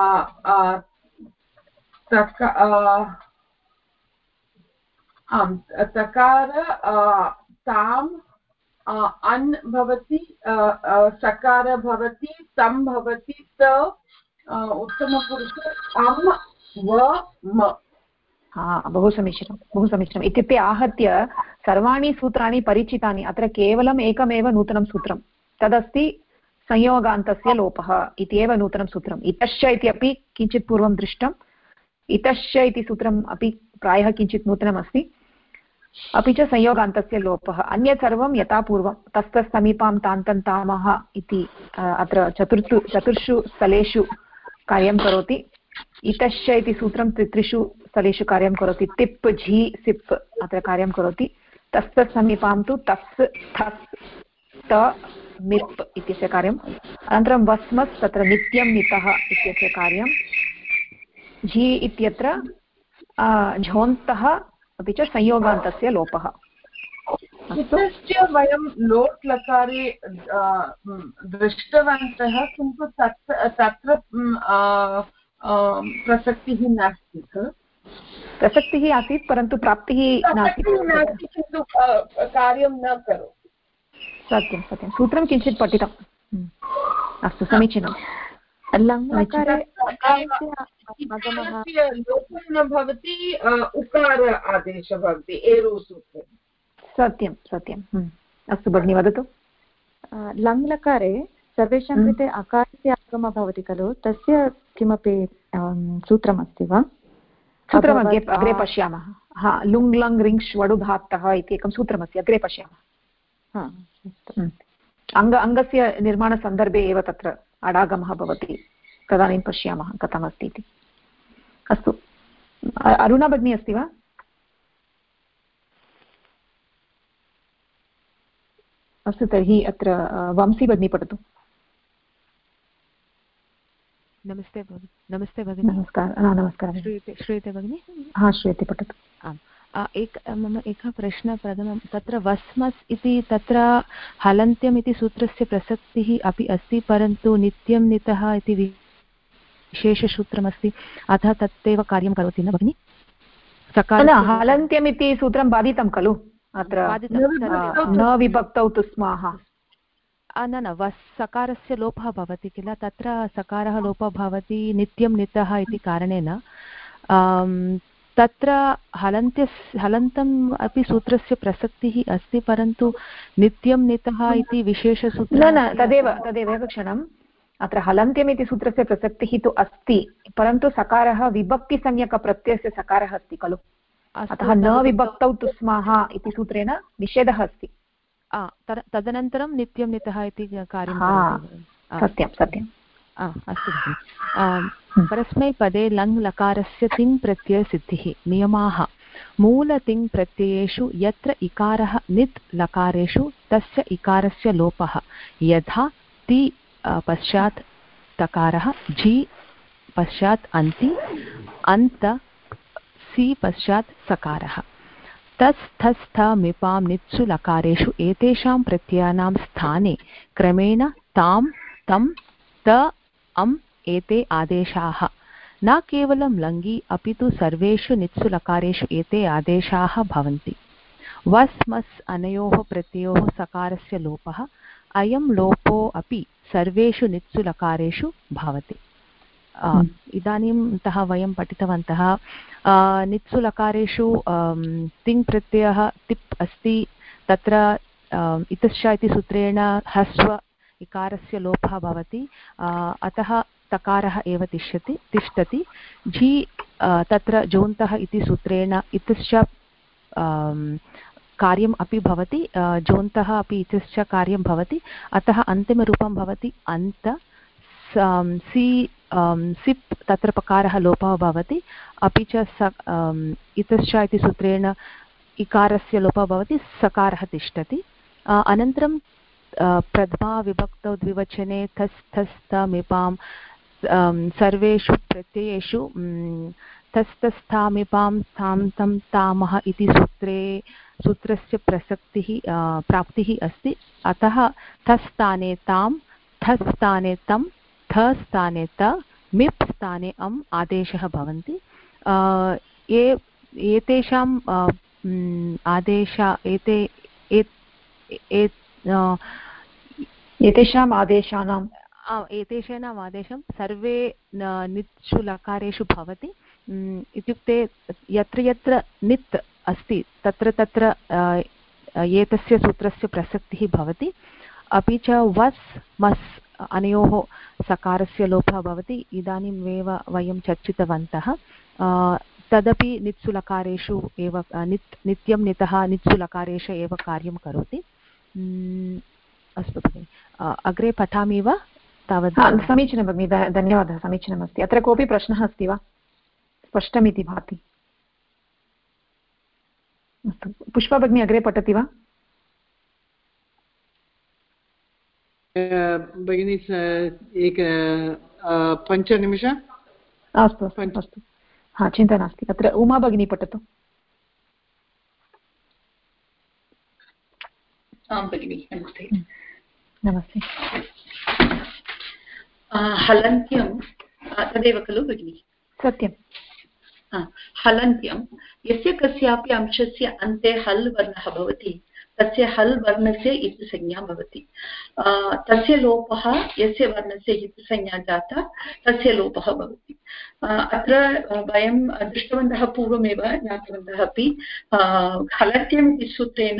आम् तकार ताम् अन् भवति, सकार भवति, तं भवति, त उत्तमपुरुष अम् व म। बहु समीचीनं, बहु समीचीनम्। इत्युक्ते आहत्य सर्वाणि सूत्राणि परिचितानि। अत्र केवलम् एकमेव नूतनं सूत्रं, तदस्ति संयोगान्तस्य लोपः इत्येव नूतनं सूत्रम्। इतश्च इति अपि किञ्चित् पूर्वं दृष्टम्। इतश्च इति सूत्रम् अपि प्रायः किञ्चित् नूतनमस्ति। अपि च संयोगान्तस्य लोपः। अन्यत् सर्वं यथा पूर्वं तस्तसमीपां तान्तं तामः इति अत्र चतुर्षु स्थलेषु कार्यं करोति। इतश्च इति सूत्रं त्रिषु स्थलेषु कार्यं करोति। तिप् झि सिप् अत्र कार्यं करोति। तस्तसमीपां तु तस् थस् त मिप् इत्यस्य कार्यम्। अनन्तरं वस्मस् तत्र नित्यं नितः इत्यस्य कार्यं। झि इत्यत्र झोन्तः अपि च संयोगान्तस्य लोपः। इतश्च वयं लोट् लकारे दृष्टवन्तः, किन्तु तत्र प्रसक्तिः नास्ति खलु? प्रसक्तिः आसीत् परन्तु प्राप्तिः नास्ति, किन्तु कार्यं न करोति। सत्यं सत्यं, सूत्रं किञ्चित् पठितम्। अस्तु, समीचीनं। लङ्लकारे लोपः न भवति, उकार आदेशः भवति एरुसूत्रे। सत्यं सत्यं। अस्तु भगिनि, वदतु। लङ्लकारे सर्वेषां कृते अकारस्य आगमः भवति खलु, तस्य किमपि सूत्रमस्ति वा? सूत्रम् अग्रे पश्यामः। लुङ् लङ् रिङ् वडुधात्तः इति एकं सूत्रमस्ति, अग्रे पश्यामः। अङ्गस्य निर्माणसन्दर्भे एव तत्र अडागमः भवति, तदानीं पश्यामः कथमस्ति इति। अस्तु, अरुणा भगिनी अस्ति वा? अस्तु, तर्हि अत्र वंशी भगिनी पठतु। नमस्ते भगिनि। नमस्ते भगिनि। नमस्कारः। नमस्कारः। श्रूयते भगिनि? हा, श्रूयते, पठतु। आम्, मम एकः प्रश्नः प्रथमं, तत्र वस्मस् इति तत्र हलन्त्यम् इति सूत्रस्य प्रसक्तिः अपि अस्ति, परन्तु नित्यं नितः इति विशेषसूत्रमस्ति, अतः तत्तेव कार्यं करोति न भगिनि? हलन्त्यम् इति सूत्रं बाधितं खलु अत्र, न विभक्तौ तु स्मः। न सकारस्य लोपः भवति किल, तत्र सकारः लोपः भवति नित्यं नितः इति कारणेन तत्र हलन्तम् अपि सूत्रस्य प्रसक्तिः अस्ति, परन्तु नित्यं नितः इति विशेषसूत्रं न, तदेव एकक्षणम्। अत्र हलन्त्यम् इति सूत्रस्य प्रसक्तिः तु अस्ति, परन्तु सकारः विभक्तिसंज्ञकप्रत्ययस्य सकारः अस्ति खलु, अतः न विभक्तौ तु स्मः इति सूत्रेण निषेधः अस्ति। तदनन्तरं नित्यं नितः इति कार्यं। सत्यं सत्यम्। अस्तु भगिनि। परस्मैपदे लङ् लकारस्य तिङ् प्रत्ययसिद्धिः। नियमाः। मूलतिङ् प्रत्ययेषु यत्र इकारः नित् लकारेषु तस्य इकारस्य लोपः, यथा ति पश्चात् तकारः, झि पश्चात् अन्ति, अन्त सि पश्चात् सकारः। तस् थस् थ मिपां नित्सु लकारेषु एतेषां प्रत्ययानां स्थाने क्रमेण तां तं त अम् एते आदेशाः न केवलं लङ्घि अपि तु सर्वेषु नित्सु लकारेषु एते आदेशाः भवन्ति। वस् मस् अनयोः प्रत्ययोः सकारस्य लोपः अयं लोपो अपि सर्वेषु नित्सु लकारेषु भवति। इदानीन्तः वयं पठितवन्तः नित्सु लकारेषु तिङ् प्रत्ययः तिप् अस्ति, तत्र इतश्च इति सूत्रेण ह्रस्व इकारस्य लोपः भवति, अतः तकारः एव तिष्ठति। झि तत्र जोन्तः इति सूत्रेण इतश्च कार्यम् अपि भवति, जोन्तः अपि इतश्च कार्यं भवति, अतः अन्तिमरूपं भवति अन्त। सिप् तत्र पकारः लोपः भवति, अपि च इतश्च इति सूत्रेण इकारस्य लोपः भवति, सकारः तिष्ठति। अनन्तरं प्रथमा विभक्तौ द्विवचने थस् थस् तमिपां सर्वेषु प्रत्ययेषु थस् थस् तामिपां तां तं तामः इति सूत्रस्य प्राप्तिः अस्ति, अतः थस् स्थाने तां, थस् स्थाने तं, थ स्थाने त, मिप् स्थाने अम् आदेशः भवन्ति। एतेषाम् एतेषाम् आदेशं सर्वे नित्सु लकारेषु भवति। इत्युक्ते यत्र यत्र नित् अस्ति तत्र तत्र एतस्य सूत्रस्य प्रसक्तिः भवति, अपि च वस् मस् अनयोः सकारस्य लोपः भवति। इदानीमेव वयं चर्चितवन्तः, तदपि नित्सु लकारेषु एव नित्यं नितः नित्सु लकारेषु एव कार्यं करोति। अस्तु भगिनि, अग्रे पठामि वा? तावत् समीचीनं भगिनि, धन्यवादः, समीचीनमस्ति। अत्र कोऽपि प्रश्नः अस्ति वा? स्पष्टमिति भाति। अस्तु, पुष्पा भगिनी अग्रे पठति वा? भगिनी एक 5 निमिषम्। अस्तु अस्तु, हा, चिन्ता नास्ति। अत्र उमा भगिनी पठतु। आं भगिनि, नमस्ते। नमस्ते। हलन्त्यं तदेव खलु भगिनि? सत्यं। हलन्त्यं यस्य कस्यापि अंशस्य अन्ते हल् वर्णः भवति तस्य हल् वर्णस्य इत्संज्ञा भवति। तस्य लोपः यस्य वर्णस्य इत्संज्ञा जाता तस्य लोपः भवति। अत्र वयं दृष्टवन्तः, पूर्वमेव ज्ञातवन्तः अपि, हलन्त्यम् इति सूत्रेण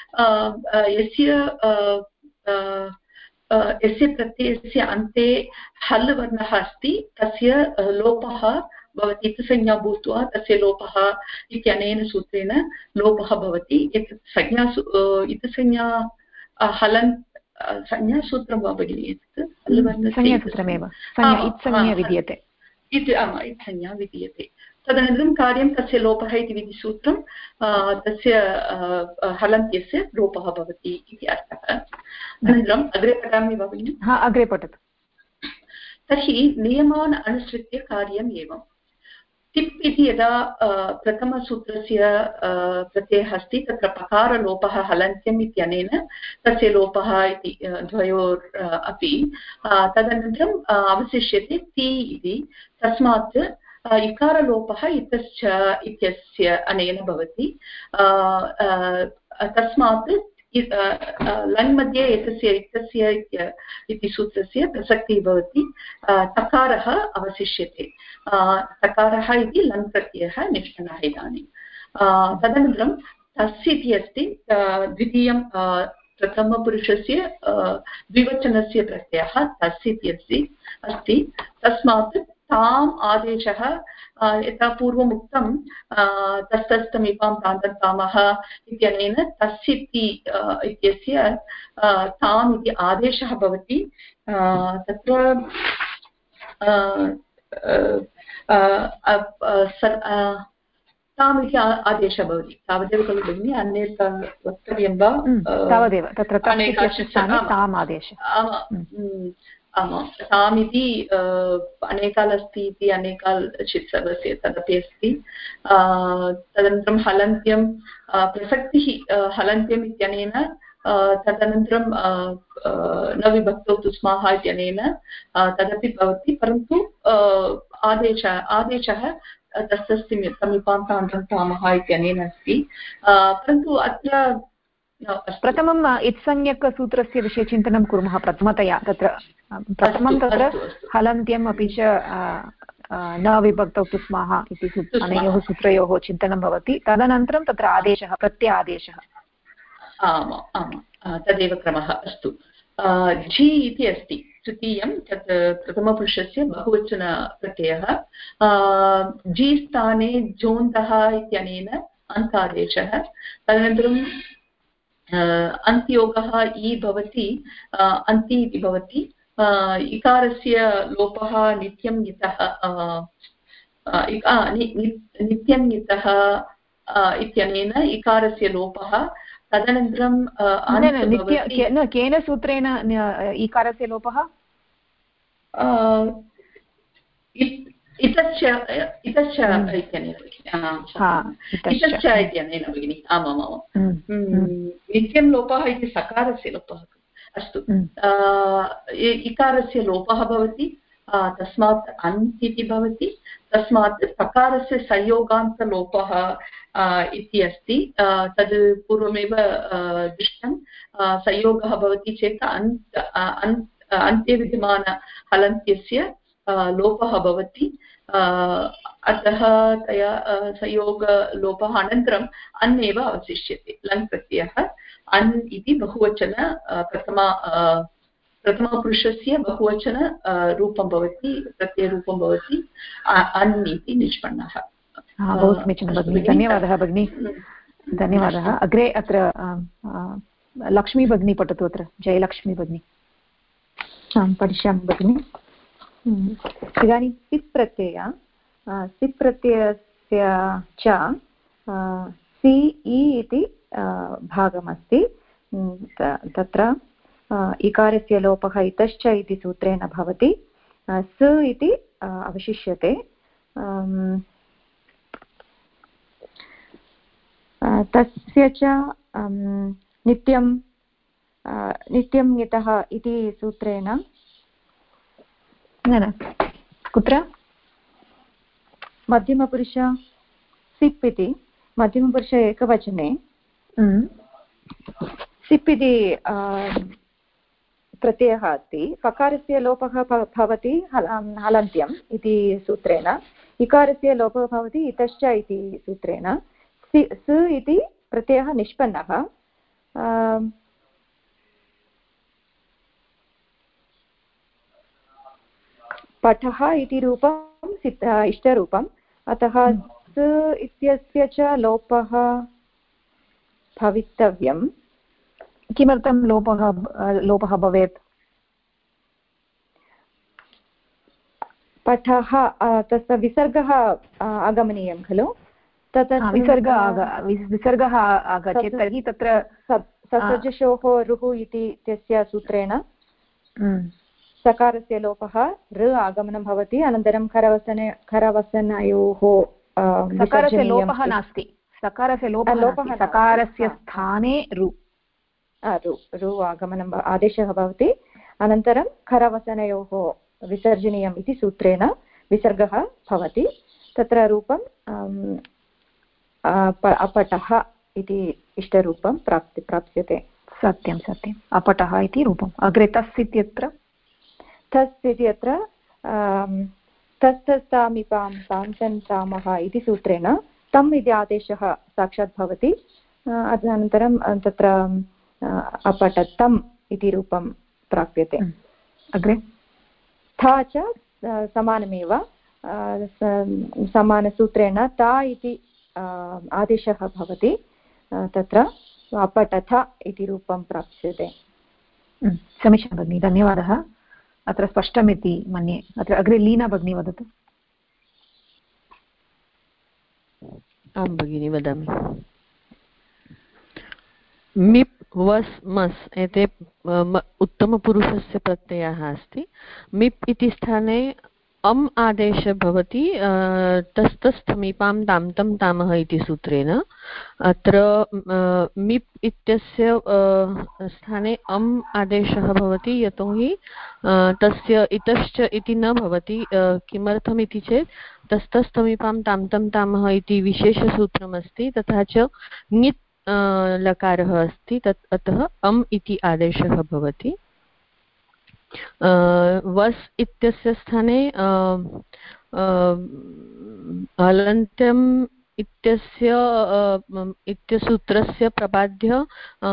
यस्य प्रत्ययस्य अन्ते हल् वर्णः अस्ति तस्य लोपः भवति, इत्संज्ञा भूत्वा तस्य लोपः इत्यनेन सूत्रेण लोपः भवति। एतत् इत्संज्ञा हलन् संज्ञासूत्रं वा भगिनि? एतत् हल् वर्णस्य इत्संज्ञा विधीयते। इत्संज्ञा विधीयते। तदनन्तरं कार्यं तस्य लोपः इति विधिसूत्रं, तस्य हलन्त्यस्य लोपः भवति इति अर्थः। अनन्तरम् अग्रे पठामि वा भगिनि? हा, अग्रे पठतु। तर्हि नियमान् अनुसृत्य कार्यम् एवं। तिप् इति यदा प्रथमसूत्रस्य प्रत्ययः अस्ति तत्र पकारलोपः हलन्त्यम् इत्यनेन तस्य लोपः इति द्वयोर् अपि। तदनन्तरम् अवशिष्यते ति इति, तस्मात् इकारलोपः इतश्च इत्यस्य अनेन भवति। तस्मात् लङ् मध्ये एतस्य इत्यस्य इति सूत्रस्य प्रसक्तिः भवति। तकारः अवशिष्यते। तकारः इति लङ् प्रत्ययः निष्पन्नः इदानीं। तदनन्तरं तस् इति अस्ति, द्वितीयं प्रथमपुरुषस्य द्विवचनस्य प्रत्ययः तस् इति अस्ति। तस्मात् ताम् आदेशः, यथा पूर्वम् उक्तं तस्तस्तमिपां तान्तन्तामः इत्यनेन तस् इत्यस्य ताम् इति आदेशः भवति। तत्र ताम् इति आदेशः भवति। तावदेव खलु भगिनि? अन्यत् वक्तव्यं वा? तावदेव, तत्र ताम् आदेशः। आमां, ताम् इति अनेकाल् अस्ति इति, अनेकाल् चित् सर्वस्य तदपि अस्ति। तदनन्तरं हलन्त्यं प्रसक्तिः, हलन्त्यम् इत्यनेन तदनन्तरं न विभक्तौ तु स्मः इत्यनेन तदपि भवति, परन्तु आदेशः तस्य समीपान्तामः इत्यनेन अस्ति। परन्तु अत्र प्रथमम् इत्संज्ञक सूत्रस्य विषये चिन्तनं कुर्मः प्रथमतया। तत्र प्रथमं तत्र हलन्त्यम् अपि च न विभक्तौ तु स्मः इति अनयोः सूत्रयोः चिन्तनं भवति। तदनन्तरं तत्र आदेशः, प्रत्यादेशः। आमां तदेव क्रमः। अस्तु, झि इति अस्ति तृतीयं, तत् प्रथमपुरुषस्य बहुवचनप्रत्ययः। झि स्थाने झोन्तः इत्यनेन अन्तादेशः। तदनन्तरं अन्त्योगः इ भवति, अन्ति इति भवति। इकारस्य लोपः नित्यं यतः नित्यं यतः इत्यनेन इकारस्य लोपः। तदनन्तरं केन सूत्रेण इकारस्य लोपः? इतश्च इत्यनेन भगिनि। आमामाम्, नित्यं लोपः इति सकारस्य लोपः। अस्तु, इकारस्य लोपः भवति, तस्मात् अन्त् इति भवति। तस्मात् सकारस्य संयोगान्तलोपः इति अस्ति। तद् पूर्वमेव दृष्टं। संयोगः भवति चेत् अन्ते विद्यमान हलन्त्यस्य लोपः भवति। अतः तया संयोगलोपः अनन्तरम् अन् एव अवशिष्यते, लङ् प्रत्ययः। अन् इति बहुवचन प्रथमपुरुषस्य बहुवचन रूपं भवति, प्रत्ययरूपं भवति। अन् इति निष्पन्नः। बहु समीचीनं भगिनि, धन्यवादः भगिनि, धन्यवादः। अग्रे अत्र लक्ष्मी भगिनी पठतु। अत्र जयलक्ष्मी भगिनी। पठिष्यामि भगिनि। इदानीं सिप् प्रत्ययस्य च सि इ इति भागमस्ति। तत्र इकारस्य लोपः इतश्च इति सूत्रेण भवति। स इति अवशिष्यते। तस्य च नित्यं यतः इति सूत्रेण न कुत्र मध्यमपुरुष सिप् इति मध्यमपुरुष एकवचने सिप् इति प्रत्ययः अस्ति। ककारस्य लोपः भवति हलन्त्यम् इति सूत्रेण, इकारस्य लोपः भवति इतश्च इति सूत्रेण। स इति प्रत्ययः निष्पन्नः। पठः इति रूपं इष्टरूपम्, अतः स इत्यस्य च लोपः भवितव्यम्। किमर्थं लोपः भवेत्? पठः तस्य विसर्गः आगमनीयं खलु। तत् विसर्गः आगच्छेत् तर्हि तत्र ससर्जशोः रुः इति तस्य सूत्रेण सकारस्य लोपः ऋ आगमनं भवति। अनन्तरं खरवसनयोः सकारस्य लोपः नास्ति, सकारस्य लोपः सकारस्य स्थाने रु आगमनम् आदेशः भवति। अनन्तरं खरवसनयोः विसर्जनीयम् इति सूत्रेण विसर्गः भवति। तत्र रूपं अपटः इति इष्टरूपं प्राप्स्यते। सत्यं सत्यम्, अपटः इति रूपम्। अग्रे तस् इत्यत्र तस्थस्थामिपां तान्तन्तामः इति सूत्रेण तम् इति आदेशः साक्षात् भवति। अनन्तरं तत्र अपठतम् इति रूपं प्राप्यते। अग्रे था च समानमेव, समानसूत्रेण ता इति आदेशः भवति। तत्र अपठथ इति रूपं प्राप्स्यते। समीचीनं भगिनि, धन्यवादः। अत्र स्पष्टमिति मन्ये। अत्र अग्रे लीना भगिनी वदतु। आं भगिनि वदामि। मिप् वस् मस् एते उत्तमपुरुषस्य प्रत्ययः अस्ति। मिप् इति स्थाने अम् आदेशः भवति तस्तस्थमीपां तां तं तामः इति सूत्रेण। अत्र मिप् इत्यस्य स्थाने अम् आदेशः भवति, यतोहि तस्य इतश्च इति न भवति। किमर्थम् इति चेत् तस्तस्थमीपां तां तं तामः इति विशेषसूत्रमस्ति, तथा च ङित् लकारः अस्ति, तत् अतः अम् इति आदेशः भवति। वस् इत्यस्य स्थाने हलन्त्यम् इत्यसूत्रस्य प्रबाध्य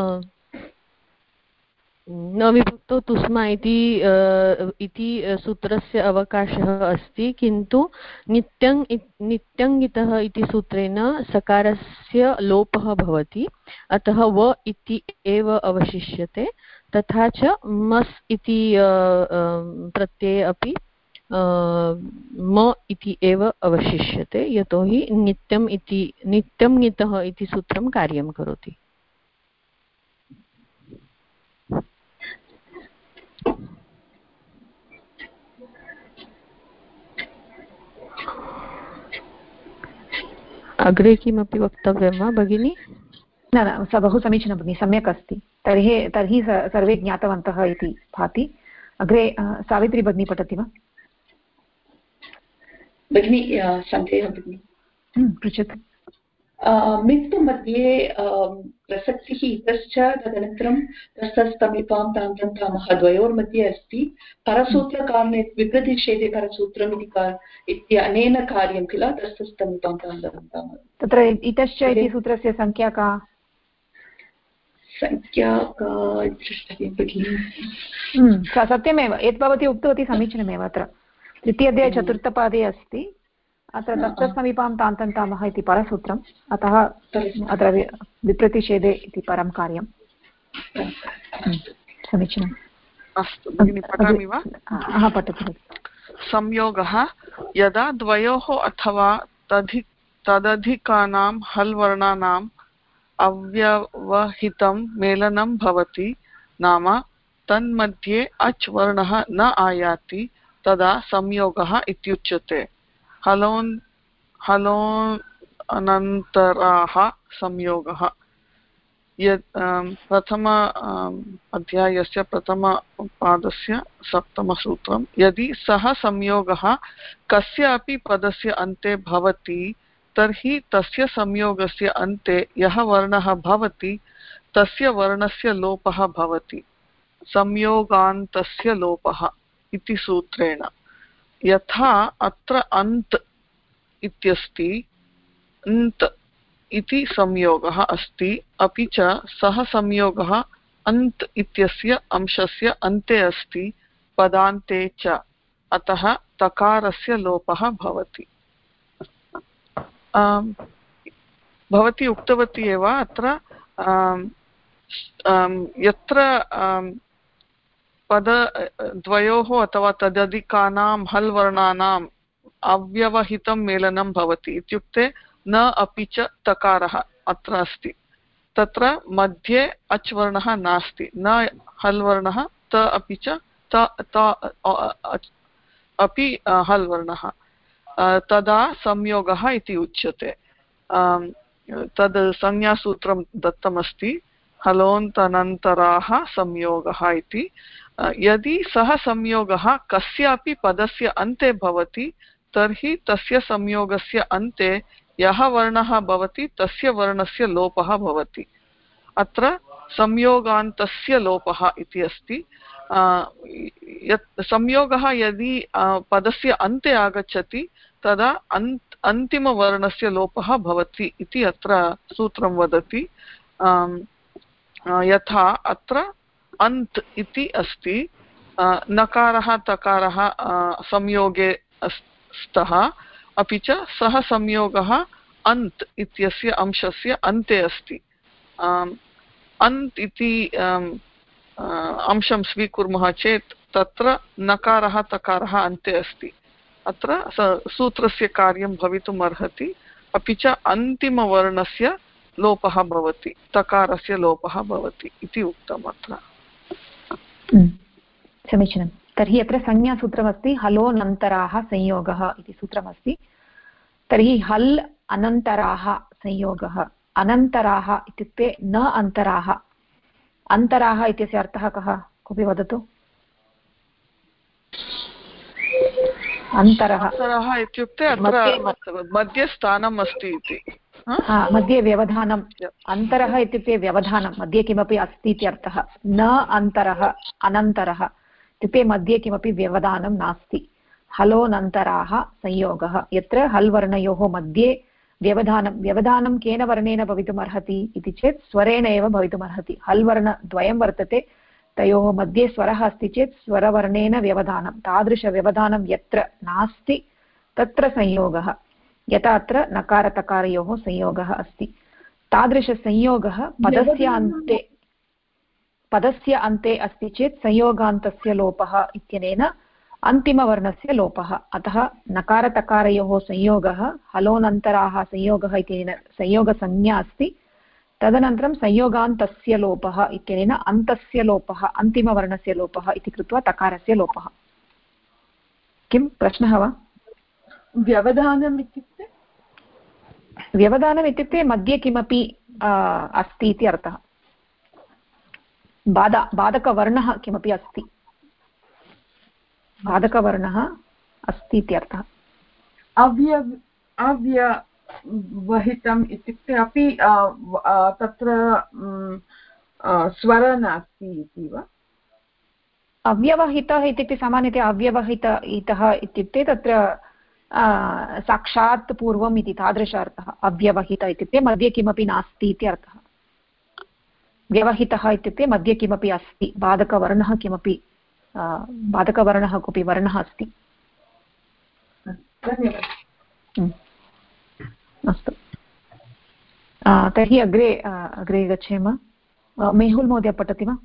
न विभक्तौ तुस्मा इति सूत्रस्य अवकाशः अस्ति, किन्तु नित्यङ्गितः इति सूत्रेण सकारस्य लोपः भवति, अतः व इति एव अवशिष्यते। तथा च मस् इति प्रत्यये अपि म इति एव अवशिष्यते, यतोहि नित्यं ङितः इति सूत्रं कार्यं करोति। अग्रे किमपि वक्तव्यं वा भगिनी? न न, बहु समीचीनं भगिनि, सम्यक् अस्ति। तर्हि सर्वे ज्ञातवन्तः इति भाति। अग्रे सावित्री भगिनी पठति वा? भगिनी सन्देहः भगिनि, पृच्छतु। मिप् मध्ये प्रसक्तिः इतश्च तदनन्तरं तस्थमीपां तां तं तामः द्वयोर्मध्ये अस्ति। परसूत्रकारणे विप्रतिषेधे परसूत्रम् इति अनेन कार्यं किल, तस्थमीपां तां तं तामः। तत्र इतश्च इति सूत्रस्य संख्या का? सत्यमेव, यत् भवती उक्तवती समीचीनमेव। अत्र तृतीयाध्याये चतुर्थपादे अस्ति, अत्र तस्थसमीपां तान्तं तामः इति परसूत्रम्, अतः अत्र विप्रतिषेधे इति परं कार्यं। समीचीनम्। अस्तु भगिनि, पठामि वा? पठतु। संयोगः यदा द्वयोः अथवा तदधिकानां हल् वर्णानाम् अव्यवहितं मेलनं भवति, नाम तन्मध्ये अच् वर्णः न आयाति, तदा संयोगः इत्युच्यते। हलोऽनन्तराः संयोगः। यत् प्रथम अध्यायस्य प्रथमपादस्य सप्तमसूत्रं, यदि सः संयोगः कस्यापि पदस्य अन्ते भवति तर्हि तस्य संयोगस्य अन्ते यः वर्णः भवति तस्य वर्णस्य लोपः भवति, संयोगान्तस्य लोपः इति सूत्रेण। यथा अत्र अन्त् इत्यस्ति, अन्त् इति संयोगः अस्ति, अपि च सः संयोगः अन्त् इत्यस्य अंशस्य अन्ते अस्ति, पदान्ते च, अतः तकारस्य लोपः भवति। भवती उक्तवती एव, अत्र यत्र पदद्वयोः अथवा तदधिकानां हल् वर्णानाम् अव्यवहितं मेलनं भवति इत्युक्ते न अपि च तकारः अत्र अस्ति, तत्र मध्ये अच् वर्णः नास्ति, न हल् वर्णः, त अपि च अपि हल् वर्णः, तदा संयोगः इति उच्यते। तद् संज्ञासूत्रं दत्तमस्ति, हलोऽन्तनन्तराः संयोगः इति। यदि सः संयोगः कस्यापि पदस्य अन्ते भवति तर्हि तस्य संयोगस्य अन्ते यः वर्णः भवति तस्य वर्णस्य लोपः भवति। अत्र संयोगान्तस्य लोपः इति अस्ति। यत् संयोगः यदि पदस्य अन्ते आगच्छति तदा अन्तिमवर्णस्य लोपः भवति इति अत्र सूत्रं वदति। यथा अत्र अन्त् इति अस्ति, नकारः तकारः संयोगे स्तः, अपि च सः संयोगः अन्त् इत्यस्य अंशस्य अन्ते अस्ति। अन्त् इति अंशं स्वीकुर्मः चेत् तत्र नकारः तकारः अन्ते अस्ति, अत्र सूत्रस्य कार्यं भवितुम् अर्हति, अपि च अन्तिमवर्णस्य लोपः भवति, तकारस्य लोपः भवति इति उक्तम् अत्र। समीचीनं। तर्हि अत्र संज्ञासूत्रमस्ति हलोनन्तराः संयोगः इति सूत्रमस्ति। तर्हि हल् अनन्तराः संयोगः, अनन्तराः इत्युक्ते न अन्तराः। अन्तराः इत्यस्य अर्थः कः, कोऽपि वदतु? अन्तरः इत्युक्ते अत्र मध्ये स्थानम् अस्ति इति, मध्ये व्यवधानम्। अन्तरः इत्युक्ते व्यवधानं, मध्ये किमपि अस्ति इत्यर्थः। न अन्तरः, अनन्तरः इत्युक्ते मध्ये किमपि व्यवधानं नास्ति। हलोनन्तराः संयोगः, यत्र हल् वर्णयोः मध्ये व्यवधानं केन वर्णेन भवितुमर्हति इति चेत् स्वरेण एव भवितुमर्हति। हल् वर्णद्वयं वर्तते, तयोः मध्ये स्वरः अस्ति चेत् स्वरवर्णेन व्यवधानं, तादृशव्यवधानं यत्र नास्ति तत्र संयोगः। यथा अत्र नकारतकारयोः संयोगः अस्ति, तादृशसंयोगः पदस्य अन्ते अस्ति चेत् संयोगान्तस्य लोपः इत्यनेन अन्तिमवर्णस्य लोपः। अतः नकारतकारयोः संयोगः हलोनन्तराः संयोगः इत्यनेन संयोगसंज्ञा अस्ति, तदनन्तरं संयोगान्तस्य लोपः इत्यनेन अन्तस्य लोपः, अन्तिमवर्णस्य लोपः इति कृत्वा तकारस्य लोपः। किं प्रश्नः वा? व्यवधानम् इत्युक्ते? व्यवधानम् इत्युक्ते मध्ये किमपि अस्ति इति अर्थः। बाधकवर्णः किमपि अस्ति, बाधकवर्णः अस्ति इत्यर्थः। अव्यवहितम् इत्युक्ते अपि तत्र स्वरः नास्ति इति वा? अव्यवहितः इत्युक्ते सामान्यतया अव्यवहितः इत्युक्ते तत्र साक्षात् पूर्वम् इति तादृश अर्थः। अव्यवहित इत्युक्ते मध्ये किमपि नास्ति इति अर्थः। व्यवहितः इत्युक्ते मध्ये किमपि अस्ति, बाधकवर्णः किमपि, बाधकवर्णः कोऽपि वर्णः अस्ति। अस्तु, तर्हि अग्रे गच्छेम। मेहुल् महोदय पठति वा?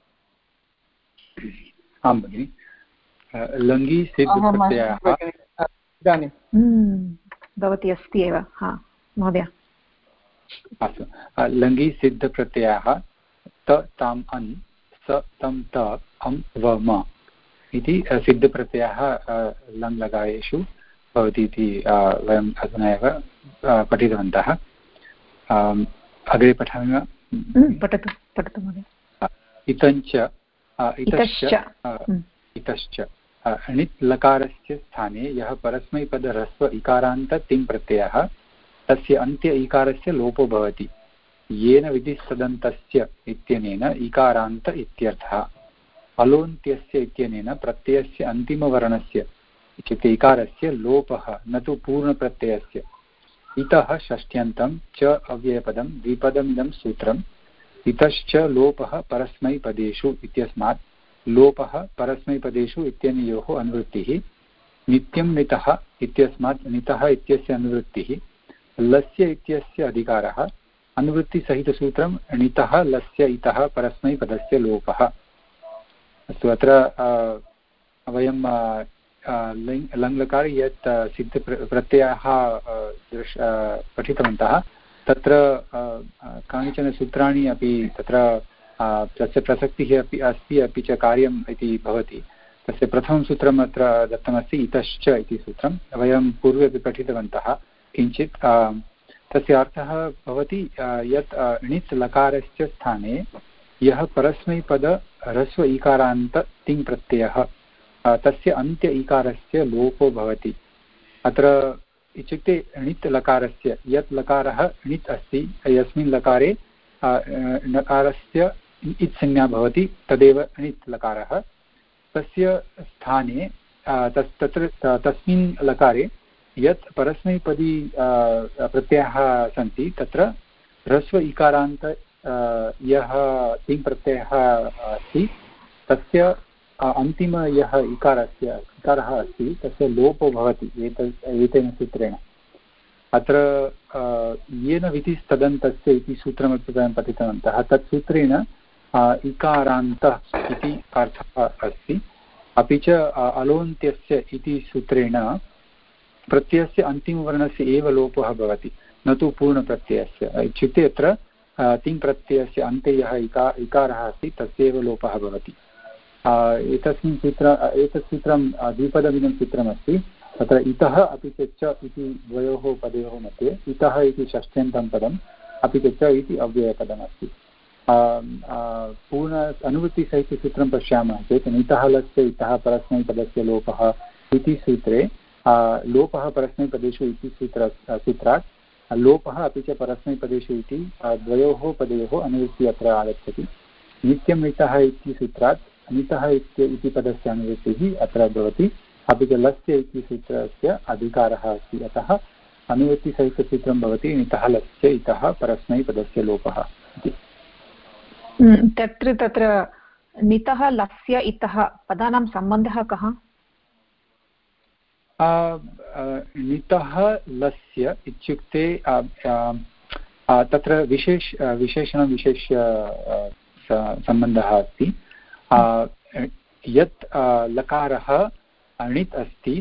आं भगिनि। लङ्घि सिद्धप्रत्ययः इदानीं भवती अस्ति एव, महोदय। अस्तु, लङ्घि सिद्धप्रत्ययः त ताम् अन् स तं त अं व म इति सिद्धप्रत्ययः लङ् लगायेषु भवति इति वयम् अधुना एव पठितवन्तः। अग्रे पठामि वा? पठतु महोदय। इतश्च णित् लकारस्य स्थाने यः परस्मैपदह्रस्व इकारान्त तिङ् प्रत्ययः तस्य अन्त्य इकारस्य लोपो भवति, येन विधिस्तदन्तस्य इत्यनेन इकारान्त इत्यर्थः। अलोन्त्यस्य इत्यनेन प्रत्ययस्य अन्तिमवर्णस्य इत्युक्ते इकारस्य लोपः, न तु पूर्णप्रत्ययस्य। इतः षष्ट्यन्तं च अव्ययपदं द्विपदमिदं सूत्रम्। इतश्च लोपः परस्मैपदेषु इत्यस्मात् लोपः परस्मैपदेषु इत्यनयोः अनुवृत्तिः। नित्यं नितः इत्यस्मात् नितः इत्यस्य अनुवृत्तिः। लस्य इत्यस्य अधिकारः। अनुवृत्तिसहितसूत्रं णितः लस्य इतः परस्मैपदस्य लोपः। अस्तु, अत्र वयं लङ्लकारे यत् सिद्धप्रत्ययः पठितवन्तः, तत्र कानिचन सूत्राणि अपि तत्र तस्य प्रसक्तिः अपि अस्ति, अपि च कार्यम् इति भवति। तस्य प्रथमं सूत्रम् अत्र दत्तमस्ति, इतश्च इति सूत्रं। वयं पूर्वे अपि पठितवन्तः किञ्चित्। तस्य अर्थः भवति यत् णित् लकारस्य स्थाने यः परस्मैपद ह्रस्व इकारान्त तिङ् प्रत्ययः तस्य अन्त्य इकारस्य लोपो भवति। अत्र इत्युक्ते णित् लकारस्य यत् लकारः णित् अस्ति, यस्मिन् लकारे नकारस्य इत् संज्ञा भवति तदेव णित् लकारः। तस्य स्थाने तस्मिन् लकारे यत् परस्मैपदी प्रत्ययाः सन्ति तत्र ह्रस्व इकारान्त यः तिङ् प्रत्ययः अस्ति तस्य अन्तिम यः इकारः अस्ति तस्य लोपो भवति एतेन सूत्रेण। अत्र येन विधिस्तदन्तस्य इति सूत्रमपि वयं पठितवन्तः। तत् सूत्रेण इकारान्तः इति अर्थः अस्ति। अपि च अलोन्त्यस्य इति सूत्रेण प्रत्ययस्य अन्तिमवर्णस्य एव लोपः भवति, न तु पूर्णप्रत्ययस्य। इत्युक्ते अत्र तिङ् प्रत्ययस्य अन्ते यः इकारः अस्ति तस्यैव लोपः भवति। एतत् सूत्रं द्विपदमिदं सूत्रमस्ति। तत्र इतः अपि च इति द्वयोः पदयोः मध्ये इतः इति षष्ठ्यन्तं पदम् अपि च इति अव्ययपदमस्ति। पूर्ण अनुवृत्तिसहितसूत्रं पश्यामः चेत् नितः लस्य इतः परस्मैपदस्य लोपः इति सूत्रे लोपः परस्मैपदेषु इति सूत्रात् लोपः अपि च परस्मैपदेषु इति द्वयोः पदयोः अनुवृत्तिः अत्र आगच्छति। नित्यं नितः इति सूत्रात् नितः इति पदस्य अनुवृत्तिः अत्र भवति, अपि च लस्य इति सूत्रस्य अधिकारः अस्ति। अतः अनुवृत्तिसहितसूत्रं भवति नितः लस्य इतः परस्मैपदस्य लोपः इति। तत्र नितः लस्य इतः पदानां सम्बन्धः कः? नितः लस्य इत्युक्ते तत्र विशेषणं विशेष्य सम्बन्धः अस्ति। यत् लकारः अणित् अस्ति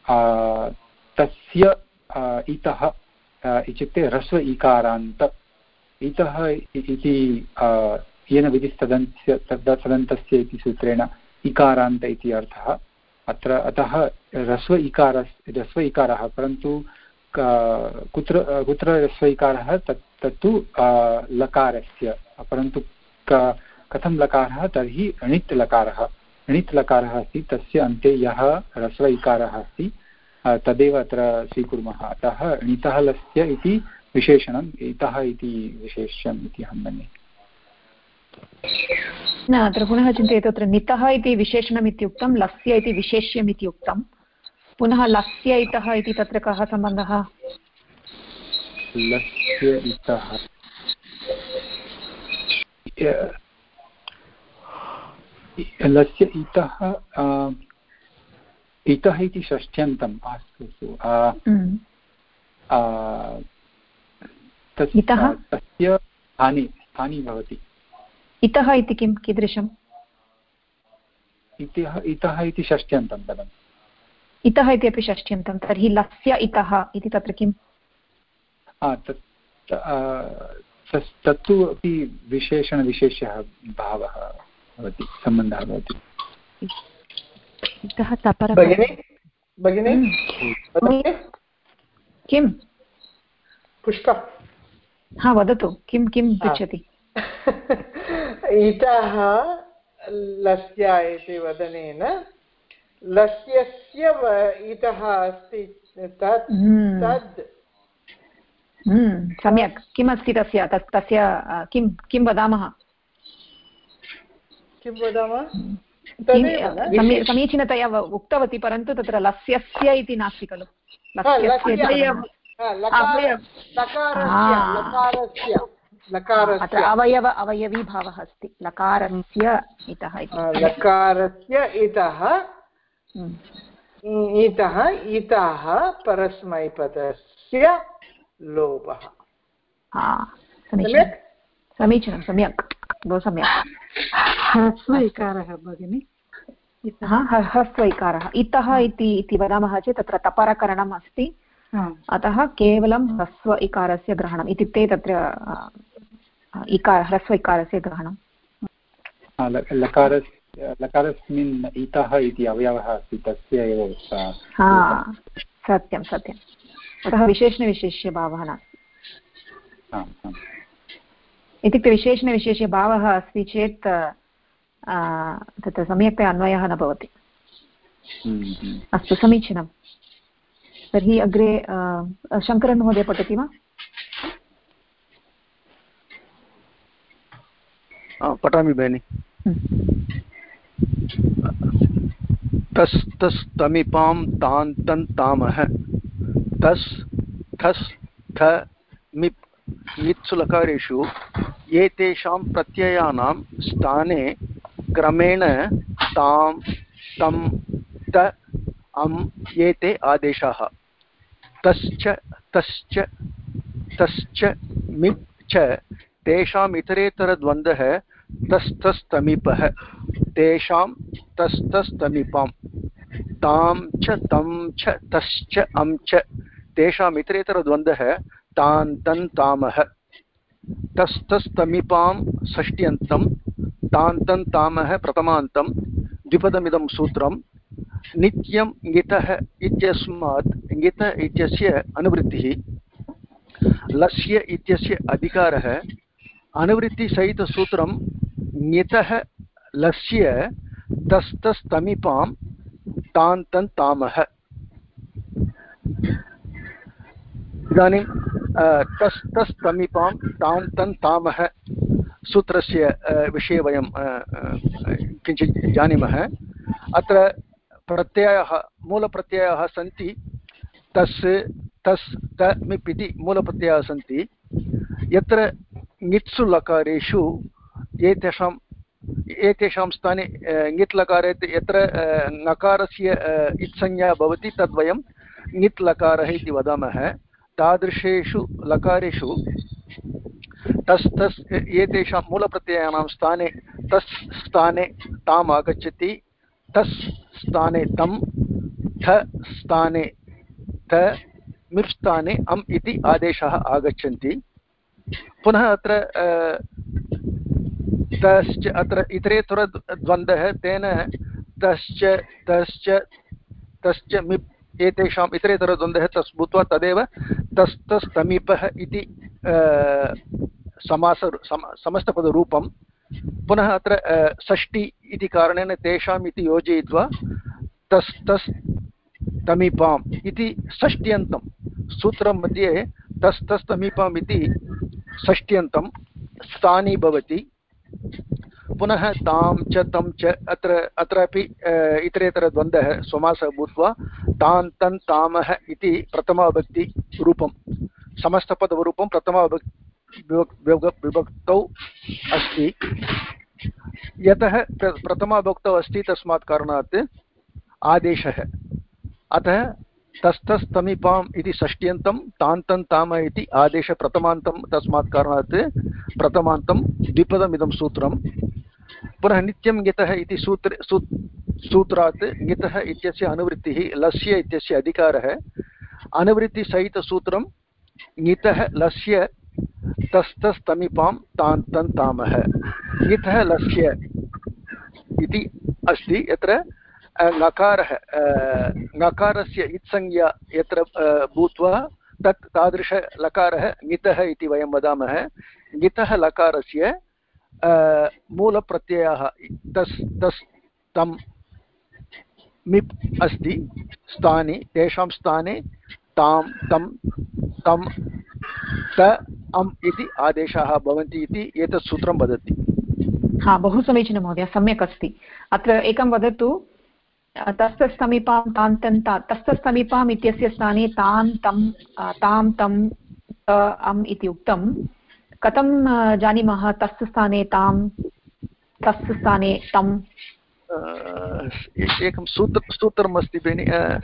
तस्य इतः इत्युक्ते ह्रस्व इकारान्त इतः इति येन विधिस्तदन्तस्य इति सूत्रेण इकारान्त इति अर्थः अत्र। अतः ह्रस्व इकारः, परन्तु कुत्र ह्रस्व इकारः तत्तु लकारस्य, परन्तु कथं लकारः? तर्हि णित् लकारः अस्ति, तस्य अन्ते यः ह्रस्व इकारः अस्ति तदेव अत्र स्वीकुर्मः। अतः णितः लस्य इति विशेषणम्, इतः इति विशेष्यम् इति अहं मन्ये। न, अत्र पुनः चिन्तयतु, अत्र नितः इति विशेषणम् इत्युक्तं, लस्य इति विशेष्यम् इति उक्तं, पुनः लस्य इतः इति तत्र कः सम्बन्धः? लस्य इतः इति षष्ठ्यन्तम्। अस्तु, तस्य स्थानी भवति। इतः इति किं, कीदृशम्? इतः इति षष्ठ्यन्तं पदम्। इतः इति अपि षष्ठ्यन्तं, तर्हि लस्य इतः इति तत्र किम्? तत्तु अपि विशेषणविशेष्यः भावः भवति, सम्बन्धः भवति। इतः तपर भगिनी किं? पुष्पा, हा वदतु, किं पृच्छति? इतः लस्य इति वदनेन लस्यस्य इतः अस्ति तत् सम्यक्। किमस्ति तस्य किं वदामः? समीचीनतया उक्तवती, परन्तु तत्र लस्यस्य इति नास्ति खलु। अत्र अवयवीभावः अस्ति, लकारस्य इतः। लकारस्य इतः परस्मैपदस्य लोपः। समीचीनं, सम्यक्, बहु सम्यक्। ह्रस्व इकारः भगिनि, ह्रस्व इकारः। इतः इति वदामः चेत् तत्र तपरकरणम् अस्ति, अतः केवलं ह्रस्व इकारस्य ग्रहणम्, इत्युक्ते तत्र ह्रस्व इकारस्य ग्रहणं। लकारस्मिन् इतः इति अवयवः अस्ति, तस्य एव सत्यं। अतः विशेषणविशेष्यभावः नास्ति। इत्युक्ते विशेषणविशेष्यभावः अस्ति चेत् तत्र सम्यक्तया अन्वयः न भवति। अस्तु, समीचीनं। तर्हि अग्रे शङ्करन् महोदय पठति वा? पठामि भगिनि। तस् तस् तमिपां तान् तन् तामः तस् थस् थ मिप् मित्सु लकारेषु एतेषां प्रत्ययानां स्थाने क्रमेण तां तं त अम् एते आदेशाः। तश्च तश्च तश्च मिप् च तेषाम् इतरेतरद्वन्द्वः तस्तस्तमीपः तेषां तस्तस्तमीपां तां च तं च तश्च अं च तेषाम् इतरेतरद्वन्द्वः तान् तन् तामः। तस्तस्तमीपां षष्ट्यन्तं तान् तन् तामः प्रथमान्तं द्विपदमिदं सूत्रं नित्यं ङितः इत्यस्मात् ङित इत्यस्य अनुवृत्तिः लस्य इत्यस्य अधिकारः अनुवृत्तिसहितसूत्रं ङितः लस्य तस्तस्तमिपां तान्तन्तामः। इदानीं तस्तस्तमिपां तान्तन्तामः सूत्रस्य विषये वयं किञ्चित् जानीमः। अत्र प्रत्ययाः मूलप्रत्ययाः सन्ति। तस् तस् त मिप् इति मूलप्रत्ययाः सन्ति। यत्र ङित्सु लकारेषु एतेषां स्थाने ङित् लकारे यत्र ङकारस्य इत्संज्ञा भवति तद्वयं ङित् लकारः इति वदामः। तादृशेषु लकारेषु तस् तस् एतेषां मूलप्रत्ययानां स्थाने तस् स्थाने ताम् आगच्छति, तस् स्थाने तं, थ स्थाने थ, मिप् स्थाने अम् इति आदेशाः आगच्छन्ति। पुनः अत्र तश्च अत्र इतरेतरद्वन्द्वः तेन तश्च तश्च तश्च मिप् एतेषाम् इतरेतरद्वन्द्वः तस् भूत्वा तदेव तस्तस्तमीपः इति समस्तपदरूपं। पुनः अत्र षष्टि इति कारणेन तेषाम् इति योजयित्वा तस्तस्तमीपाम् इति षष्ट्यन्तं सूत्रं मध्ये तस्तस्तमीपाम् इति षष्ट्यन्तं स्थानी भवति। पुनः तां च तं च अत्रापि इतरेतरद्वन्द्वः समासः भूत्वा तान् तन् तामः इति प्रथमाविभक्तिरूपं समस्तपदरूपं प्रथमाविभक्तौ अस्ति। यतः प्रथमाविभक्तौ अस्ति तस्मात् कारणात् आदेशः। अतः तस्तस्तमीपाम् इति षष्ट्यन्तं तान्तन् ताम इति आदेश प्रथमान्तं तस्मात् कारणात् प्रथमान्तं द्विपदमिदं सूत्रं। पुनः नित्यं ङितः इति सूत्रात् ङितः इत्यस्य अनुवृत्तिः लस्य इत्यस्य अधिकारः अनुवृत्तिसहितसूत्रं ङितः लस्य तस्तस्तमीपां तान्तन् तामः। ङितः लस्य इति अस्ति यत्र ङकारः ङकारस्य इत्संज्ञा यत्र भूत्वा तादृशलकारः ङितः इति वयं वदामः। ङितः लकारस्य मूलप्रत्ययाः तस् तस् तं मिप् अस्ति स्थाने, तेषां स्थाने तां तं तं त अम् इति आदेशाः भवन्ति इति एतत् सूत्रं वदति। हा, बहु समीचीनं महोदय, सम्यक् अस्ति। अत्र एकं वदतु, तस्तस्तमीपां तान्तन् तस्तस्तमीपाम् इत्यस्य स्थाने तान् तं तां तं अम् इति उक्तं। कथं जानीमः तस्य स्थाने तां तस्य स्थाने तं? एकं सूत्रम् अस्ति भगिनि,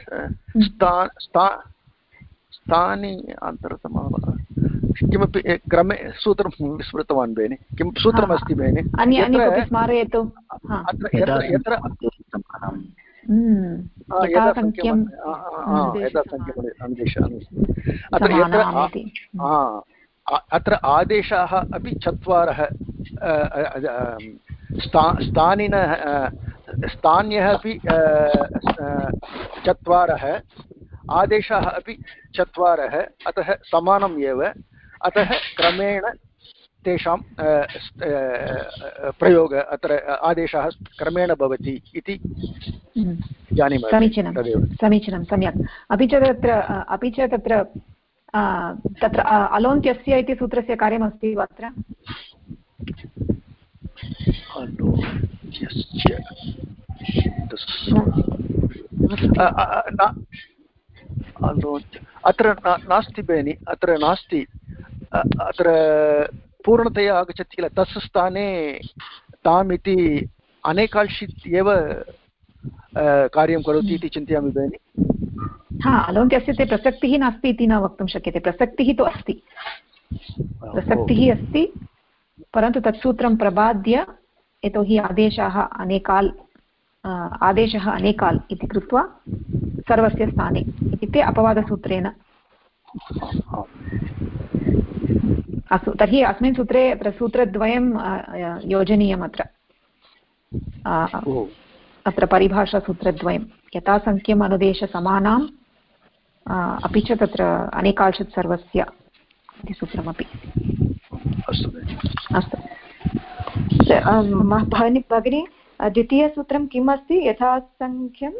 स्थानि अन्तरतमः किमपि क्रमे सूत्रं स्मृतवान् भगिनि। किं सूत्रमस्ति भगिनि? अन्य स्मारयतु। अत्र आदेशाः अपि चत्वारः स्थानिनः स्थान्यः अपि चत्वारः आदेशाः अपि चत्वारः, अतः समानम् एव। अतः क्रमेण तेषां प्रयोग अत्र आदेशः क्रमेण भवति इति जानीमः। समीचीनं समीचीनं, सम्यक्। अपि च तत्र तत्र अलोन्त्यस्य इति सूत्रस्य कार्यमस्ति वा अत्र? अत्र नास्ति भगिनि, अत्र नास्ति। अत्र पूर्णतया आगच्छति किल, तस्य स्थाने ताम् इति अनेकाल्षित् एव कार्यं करोति इति चिन्तयामि भगिनि। हा, अलोन्त्यस्य ते प्रसक्तिः नास्ति इति न वक्तुं शक्यते। प्रसक्तिः तु अस्ति, प्रसक्तिः अस्ति, परन्तु तत्सूत्रं प्रबाद्य, यतोहि आदेशः अनेकाल् इति कृत्वा सर्वस्य स्थाने इत्युक्ते अपवादसूत्रेण। अस्तु, तर्हि अस्मिन् सूत्रे अत्र सूत्रद्वयं योजनीयम् अत्र। अत्र परिभाषासूत्रद्वयं यथासङ्ख्यम् अनुदेशसमानाम् अपि च तत्र अनेकांशात् सर्वस्य इति सूत्रमपि। अस्तु भगिनी द्वितीयसूत्रं किम् अस्ति? यथासङ्ख्यम्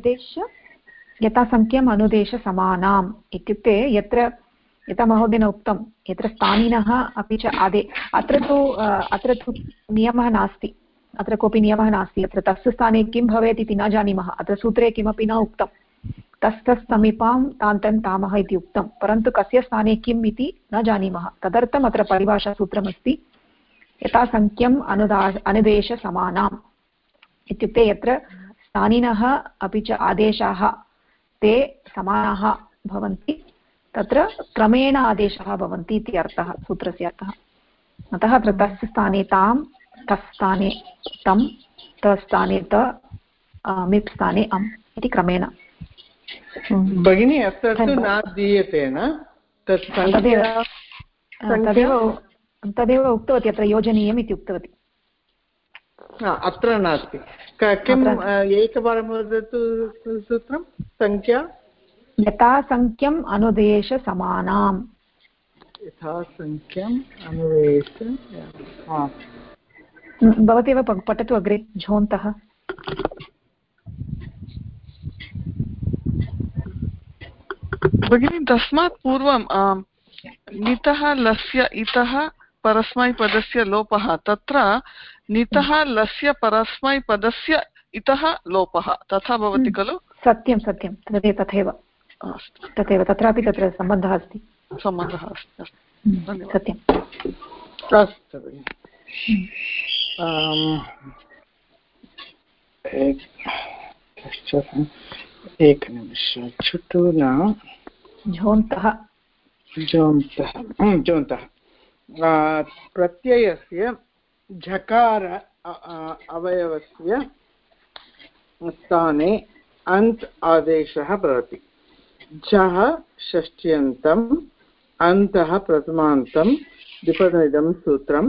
अनुदेशसमानाम् इत्युक्ते यत्र यथा महोदयेन उक्तं यत्र स्थानिनः अपि च अत्र तु नियमः नास्ति, अत्र कोऽपि नियमः नास्ति। अत्र तस्य स्थाने किं भवेत् इति न जानीमः। अत्र सूत्रे किमपि न उक्तं, तस्तस् समीपां तान्तं तामः इति उक्तं, परन्तु कस्य स्थाने किम् इति न जानीमः। तदर्थम् अत्र परिभाषासूत्रमस्ति यथासङ्ख्यम् अनुदेशसमानाम् इत्युक्ते यत्र स्थानिनः अपि च आदेशाः ते समानाः भवन्ति तत्र क्रमेण आदेशाः भवन्ति इति अर्थः, सूत्रस्य अर्थः। अतः अत्र तस्य स्थाने तां, तस् स्थाने तं, तस्थाने त, मिप् स्थाने अम् इति क्रमेण। भगिनी अत्र तु न दीयते न? तदेव उक्तवती, अत्र योजनीयम् इति उक्तवती। अत्र नास्ति। किम् एकवारं वदतु सूत्रं? सङ्ख्या यथासङ्ख्यम् अनुदेशसमानाम्। यथासङ्ख्यम् अनुदेश भवती एव पठतु अग्रे झोन्तः। भगिनी तस्मात् पूर्वं नितः लस्य इतः परस्मैपदस्य लोपः, तत्र नितः लस्य परस्मैपदस्य इतः लोपः तथा भवति खलु? सत्यं सत्यं, तथैव तत्रापि तत्र सम्बन्धः अस्ति। सत्यम्। अस्तु एकनिमिषं छुटु न। झोन्तः प्रत्ययस्य झकार अवयवस्य स्थाने अन्त् आदेशः भवति। झः षष्ट्यन्तम्, अन्तः प्रथमान्तं, द्विपदमिदं सूत्रं।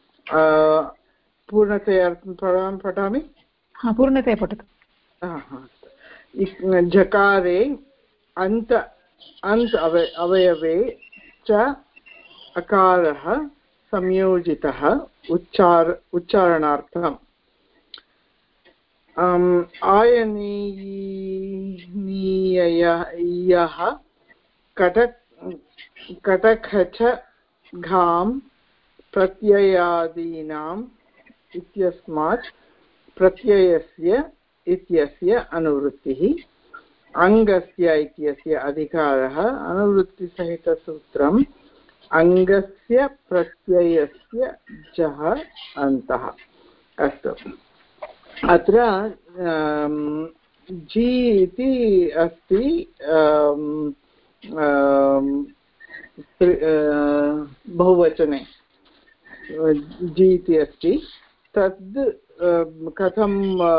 पूर्णतया पठामि? पूर्णतया पठतु। झकारे अन्त अवयवे च अकारः संयोजितः उच्चारणार्थम्। आयनीयः कटखच घां प्रत्ययादीनाम् इत्यस्मात् प्रत्ययस्य इत्यस्य अनुवृत्तिः। अङ्गस्य इत्यस्य अधिकारः अनुवृत्तिसहितसूत्रम् अङ्गस्य प्रत्ययस्य जः अन्तः। अस्तु, अत्र जी इति अस्ति बहुवचने, जी इति अस्ति। तद् कथं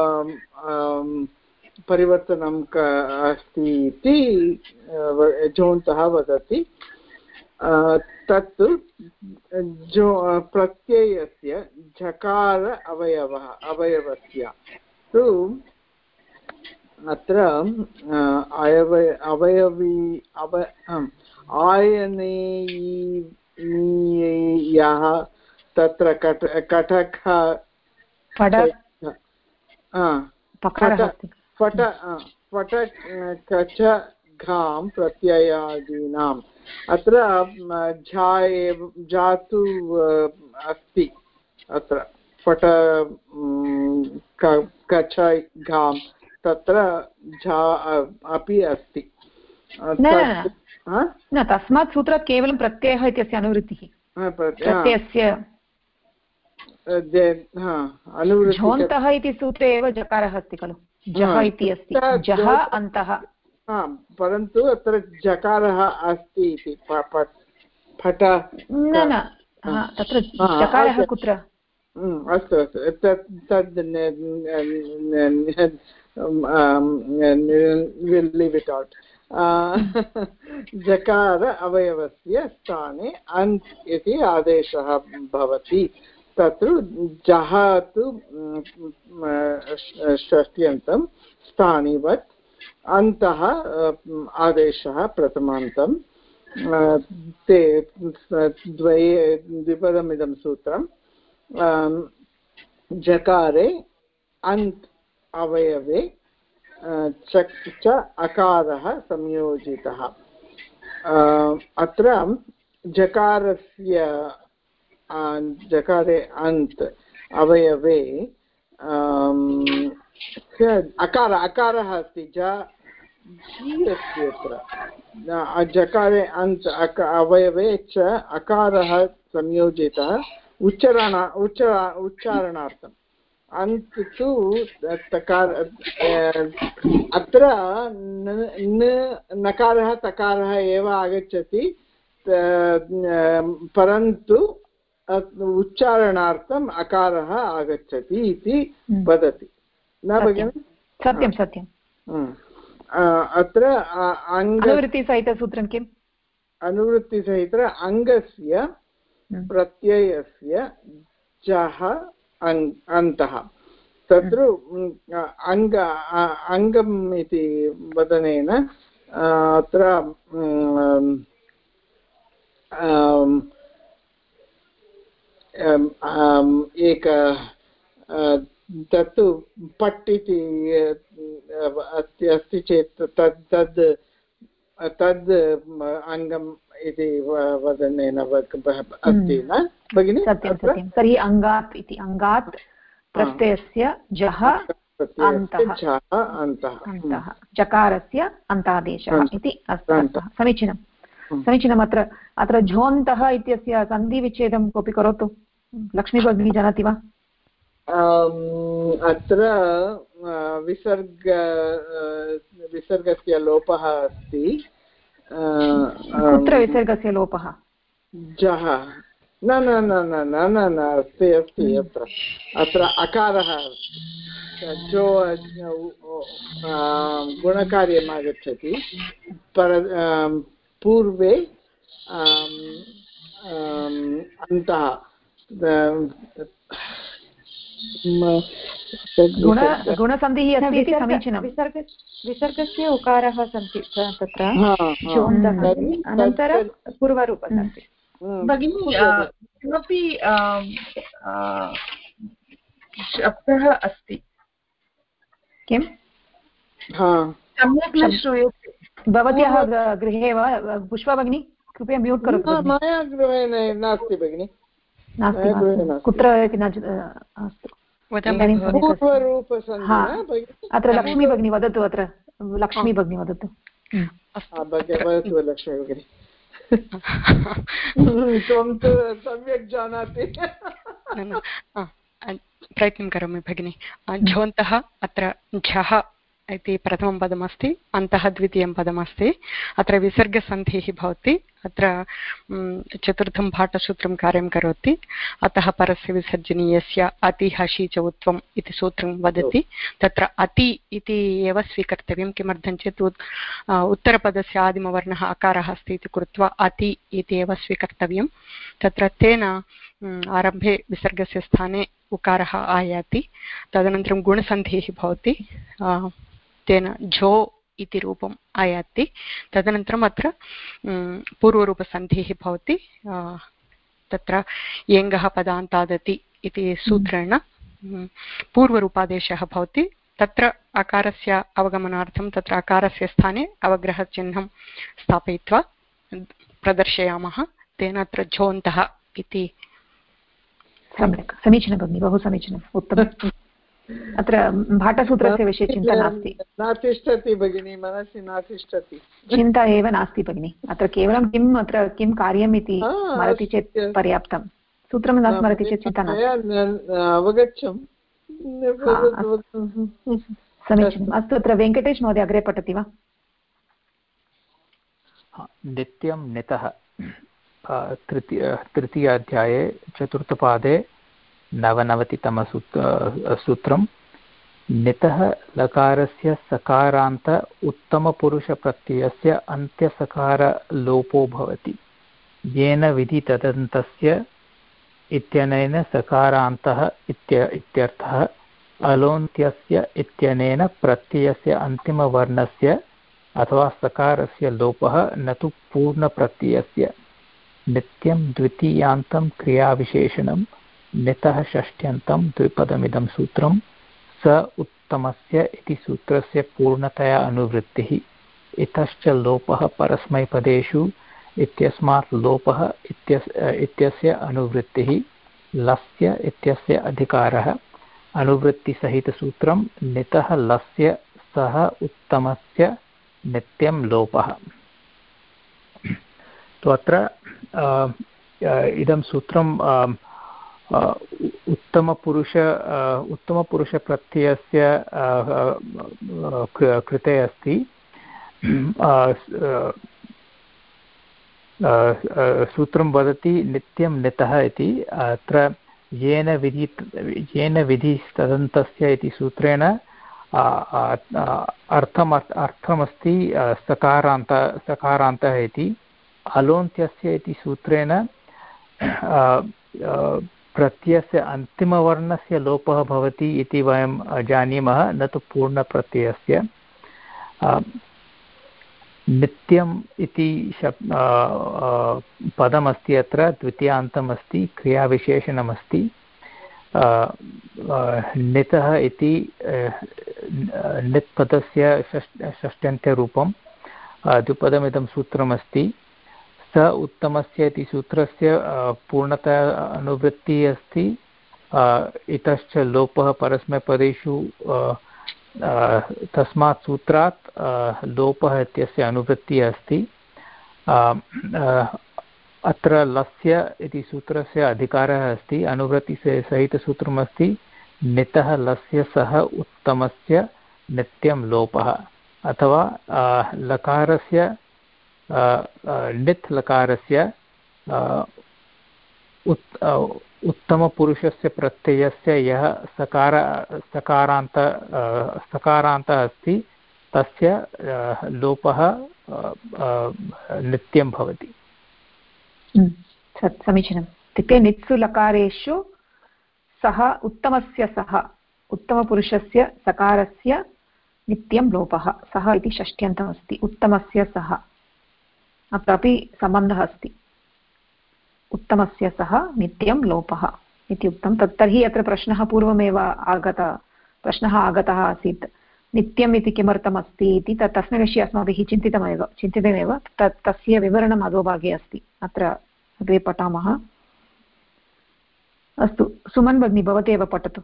परिवर्तनं अस्ति इति झोन्तः वदति। तत्तु प्रत्ययस्य झकार अवयवस्य तु अत्र आयनेयः तत्र कटक फटकच घां प्रत्ययादीनाम्। अत्र जातु अस्ति, अत्र फट कच घां तत्र झा अपि अस्ति। न, तस्मात् सूत्रात् केवलं प्रत्ययः इत्यस्य अनुवृत्तिः। प्रत्ययस्य झोन्तः इति सूत्रे एव जकारः अस्ति खलु, जः इति अस्ति, जः अन्तः। परन्तु अत्र जकारः अस्ति इति फट न तत्र जकारः कुत्र? अस्तु अस्तु, तद् leave it out. जकार अवयवस्य स्थाने अन्त् इति आदेशः भवति। तत्र जः तु षष्ट्यन्तं स्थानिवत् अन्तः आदेशः प्रथमान्तं ते द्विपदमिदं सूत्रं जकारे अन्त् अवयवे च अकारः संयोजितः। अत्र जकारे अन्त् अवयवे अकारः अस्ति जी अस्ति अत्र जकारे अन्त् अवयवे च अकारः संयोजितः उच्चारणार्थम् अन्त् तु तकार अत्र नकारः तकारः एव आगच्छति परन्तु उच्चारणार्थम् अकारः आगच्छति इति वदति न भगिनि? सत्यं सत्यं। अत्र अनुवृत्तिसहितसूत्रं किम्? अनुवृत्तिसहित अङ्गस्य प्रत्ययस्य जः अन्तः तत्र अङ्गम् इति वदनेन अत्र एक तत्तु पट् इति अस्ति चेत् तद् अङ्गम् इति वदनेन अस्ति न भगिनि? सत्यं सत्यं। तर्हि अङ्गात् इति अङ्गात् प्रत्ययस्य जः अन्तः जकारस्य अन्तादेशः इति अस्ति। समीचीनं समीचीनम्। अत्र झोन्तः इत्यस्य सन्धिविच्छेदं कोऽपि करोतु। लक्ष्मी भगिनी जानाति वा? अत्र विसर्गस्य लोपः अस्ति। कुत्र विसर्गस्य लोपः? जः न न न न न न न अस्ति अस्ति अत्र अकारः जो गुणकार्यम् आगच्छति पूर्वे अन्तः गुणसन्धिः अस्ति इति समीचीनं। विसर्गस्य उकारः सन्ति तत्र अनन्तरं पूर्वरूपम् अस्ति। भगिनी किमपि शब्दः अस्ति किं? सम्यक् न श्रूयते। भवत्याः गृहे वा पुष्पा भगिनी? कृपया म्यूट् करोतु। मया गृहे नास्ति भगिनि। नास्ति कुत्र इति न अस्तु। अत्र लक्ष्मी भगिनी वदतु। अत्र लक्ष्मी भगिनी वदतु। लक्ष्मी भगिनी त्वं तु सम्यक् जानाति। प्रयत्नं करोमि भगिनि। झोन्तः अत्र झः इति प्रथमं पदमस्ति, अन्तः द्वितीयं पदमस्ति। अत्र विसर्गसन्धिः भवति। अत्र चतुर्थं भाटसूत्रं कार्यं करोति। अतः परस्य विसर्जनीयस्य अति हसि च उत्वम् इति सूत्रं वदति। तत्र अति इति एव स्वीकर्तव्यं। किमर्थं चेत् उत्तरपदस्य आदिमवर्णः अकारः अस्ति इति कृत्वा अति इति एव स्वीकर्तव्यं। तत्र तेन आरम्भे विसर्गस्य स्थाने उकारः आयाति। तदनन्तरं गुणसन्धिः भवति। तेन झो इति रूपम् आयाति। तदनन्तरम् अत्र पूर्वरूपसन्धिः भवति। तत्र येङ्गः पदान्तादति इति सूत्रेण पूर्वरूपादेशः भवति। तत्र अकारस्य अवगमनार्थं तत्र अकारस्य स्थाने अवग्रहचिह्नं स्थापयित्वा प्रदर्शयामः। तेन अत्र झोन्तः इति। सम्यक्, समीचीनं भगिनि, बहु समीचीनम्, उत्तमम्। अत्र भाटसूत्रस्य विषये चिन्ता नास्ति। नातिष्ठति भगिनी, मनसि नातिष्ठति। चिन्ता एव नास्ति भगिनि। अत्र केवलं किम् अत्र किं कार्यम् इति स्मरति चेत् पर्याप्तं। सूत्रं न स्मरति चेत् चिन्ता नास्ति। अवगच्छम्। समीचीनम्। अस्तु, अत्र वेङ्कटेश महोदय अग्रे पठति वा? नित्यं नितः तृतीयाध्याये चतुर्थपादे नवनवतितमसूत्रं नितः लकारस्य सकारान्त उत्तमपुरुषप्रत्ययस्य अन्त्यसकारलोपो भवति, येन विधितदन्तस्य इत्यनेन सकारान्तः इत्यर्थः अलोन्त्यस्य इत्यनेन प्रत्ययस्य अन्तिमवर्णस्य अथवा सकारस्य लोपः न तु पूर्णप्रत्ययस्य नित्यं द्वितीयान्तं क्रियाविशेषणं नितः षष्ट्यन्तं द्विपदमिदं सूत्रं स उत्तमस्य इति सूत्रस्य पूर्णतया अनुवृत्तिः इतश्च लोपः परस्मैपदेषु इत्यस्मात् लोपः इत्यस्य अनुवृत्तिः लस्य इत्यस्य अधिकारः अनुवृत्तिसहितसूत्रं नितः लस्य सह उत्तमस्य नित्यं लोपः। तो अत्र इदं सूत्रं उत्तमपुरुषप्रत्ययस्य कृते अस्ति। सूत्रं वदति नित्यं नितः इति। अत्र येन विधिस्तदन्तस्य इति सूत्रेण अर्थमस्ति सकारान्तः इति। अलोन्त्यस्य इति सूत्रेण प्रत्ययस्य अन्तिमवर्णस्य लोपः भवति इति वयं जानीमः, न तु पूर्णप्रत्ययस्य। नित्यम् इति पदमस्ति, अत्र द्वितीयान्तमस्ति, क्रियाविशेषणमस्ति। नितः इति नित्पदस्य षष्ट्यन्त्यरूपं द्विपदमिदं सूत्रमस्ति। स उत्तमस्य इति सूत्रस्य पूर्णतया अनुवृत्तिः अस्ति। इतश्च लोपः परस्मैपदेषु तस्मात् सूत्रात् लोपः इत्यस्य अनुवृत्तिः अस्ति। अत्र लस्य इति सूत्रस्य अधिकारः अस्ति। अनुवृत्तिसहितसूत्रमस्ति नितः लस्य सह उत्तमस्य नित्यं लोपः, अथवा लकारस्य नित् लकारस्य उत्तमपुरुषस्य प्रत्ययस्य यः सकारान्तः अस्ति तस्य लोपः नित्यं भवति। समीचीनम्। इत्युक्ते नित्सु लकारेषु सः उत्तमपुरुषस्य सकारस्य नित्यं लोपः, सः इति षष्ट्यन्तमस्ति। उत्तमस्य सः, अत्रापि सम्बन्धः अस्ति। उत्तमस्य सः नित्यं लोपः इति उक्तं। तर्हि अत्र प्रश्नः आगतः आसीत्, नित्यम् इति किमर्थम् अस्ति इति। तस्मिन् विषये अस्माभिः चिन्तितमेव। तस्य विवरणम् अधोभागे अस्ति, अत्र अग्रे पठामः। अस्तु, सुमन् भगिनी, भवती एव पठतु।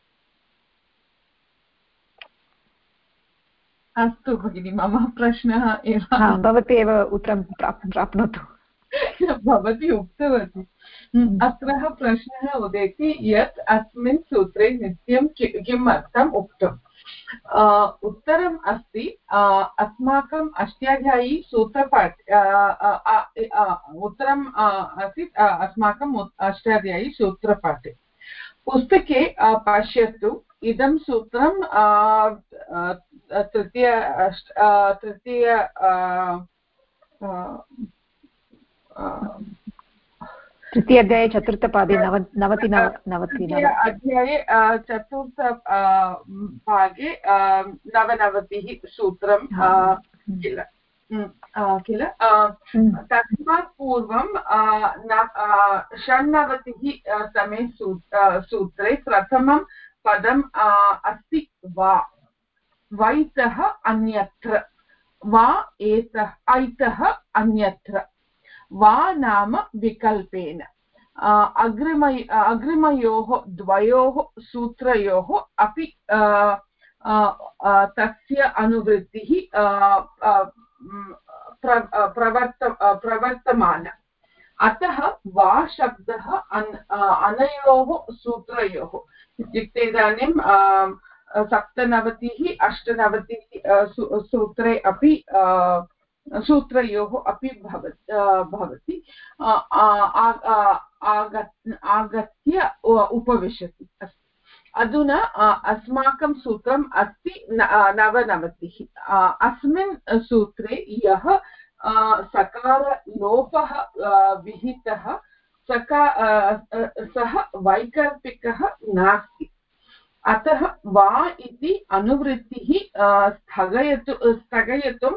अस्तु भगिनि, मम प्रश्नः एव भवती एव उत्तरं प्राप्नोतु। भवती उक्तवती। अत्र प्रश्नः उदेति यत् अस्मिन् सूत्रे नित्यं किम् अर्थम् उक्तम्। उत्तरम् अस्ति, अस्माकम् अष्टाध्यायी सूत्रपाठे उत्तरम् आसीत् अस्माकम् अष्टाध्यायी सूत्रपाठे। पुस्तके पश्यतु, इदं सूत्रं तृतीय अध्याये चतुर्थपादे अध्याये चतुर्थभागे नवनवतिः सूत्रं किल। तस्मात् पूर्वं षण्णवतिः तमे सूत्रे प्रथमं पदम् अस्ति वा, वैतः अन्यत्र, वा एतः ऐतः अन्यत्र, वा नाम विकल्पेन। अग्रिमयोः द्वयोः सूत्रयोः अपि तस्य अनुवृत्तिः प्रवर्तमान। अतः वा शब्दः अनयोः सूत्रयोः, इत्युक्ते इदानीं सप्तनवतिः अष्टनवतिः सूत्रयोः अपि भवति आगत्य उपविशति। अधुना अस्माकं सूत्रम् अस्ति नवनवतिः। अस्मिन् सूत्रे यः सकारलोपः विहितः सः वैकल्पिकः नास्ति। अतः वा इति अनुवृत्तिः स्थगयितुं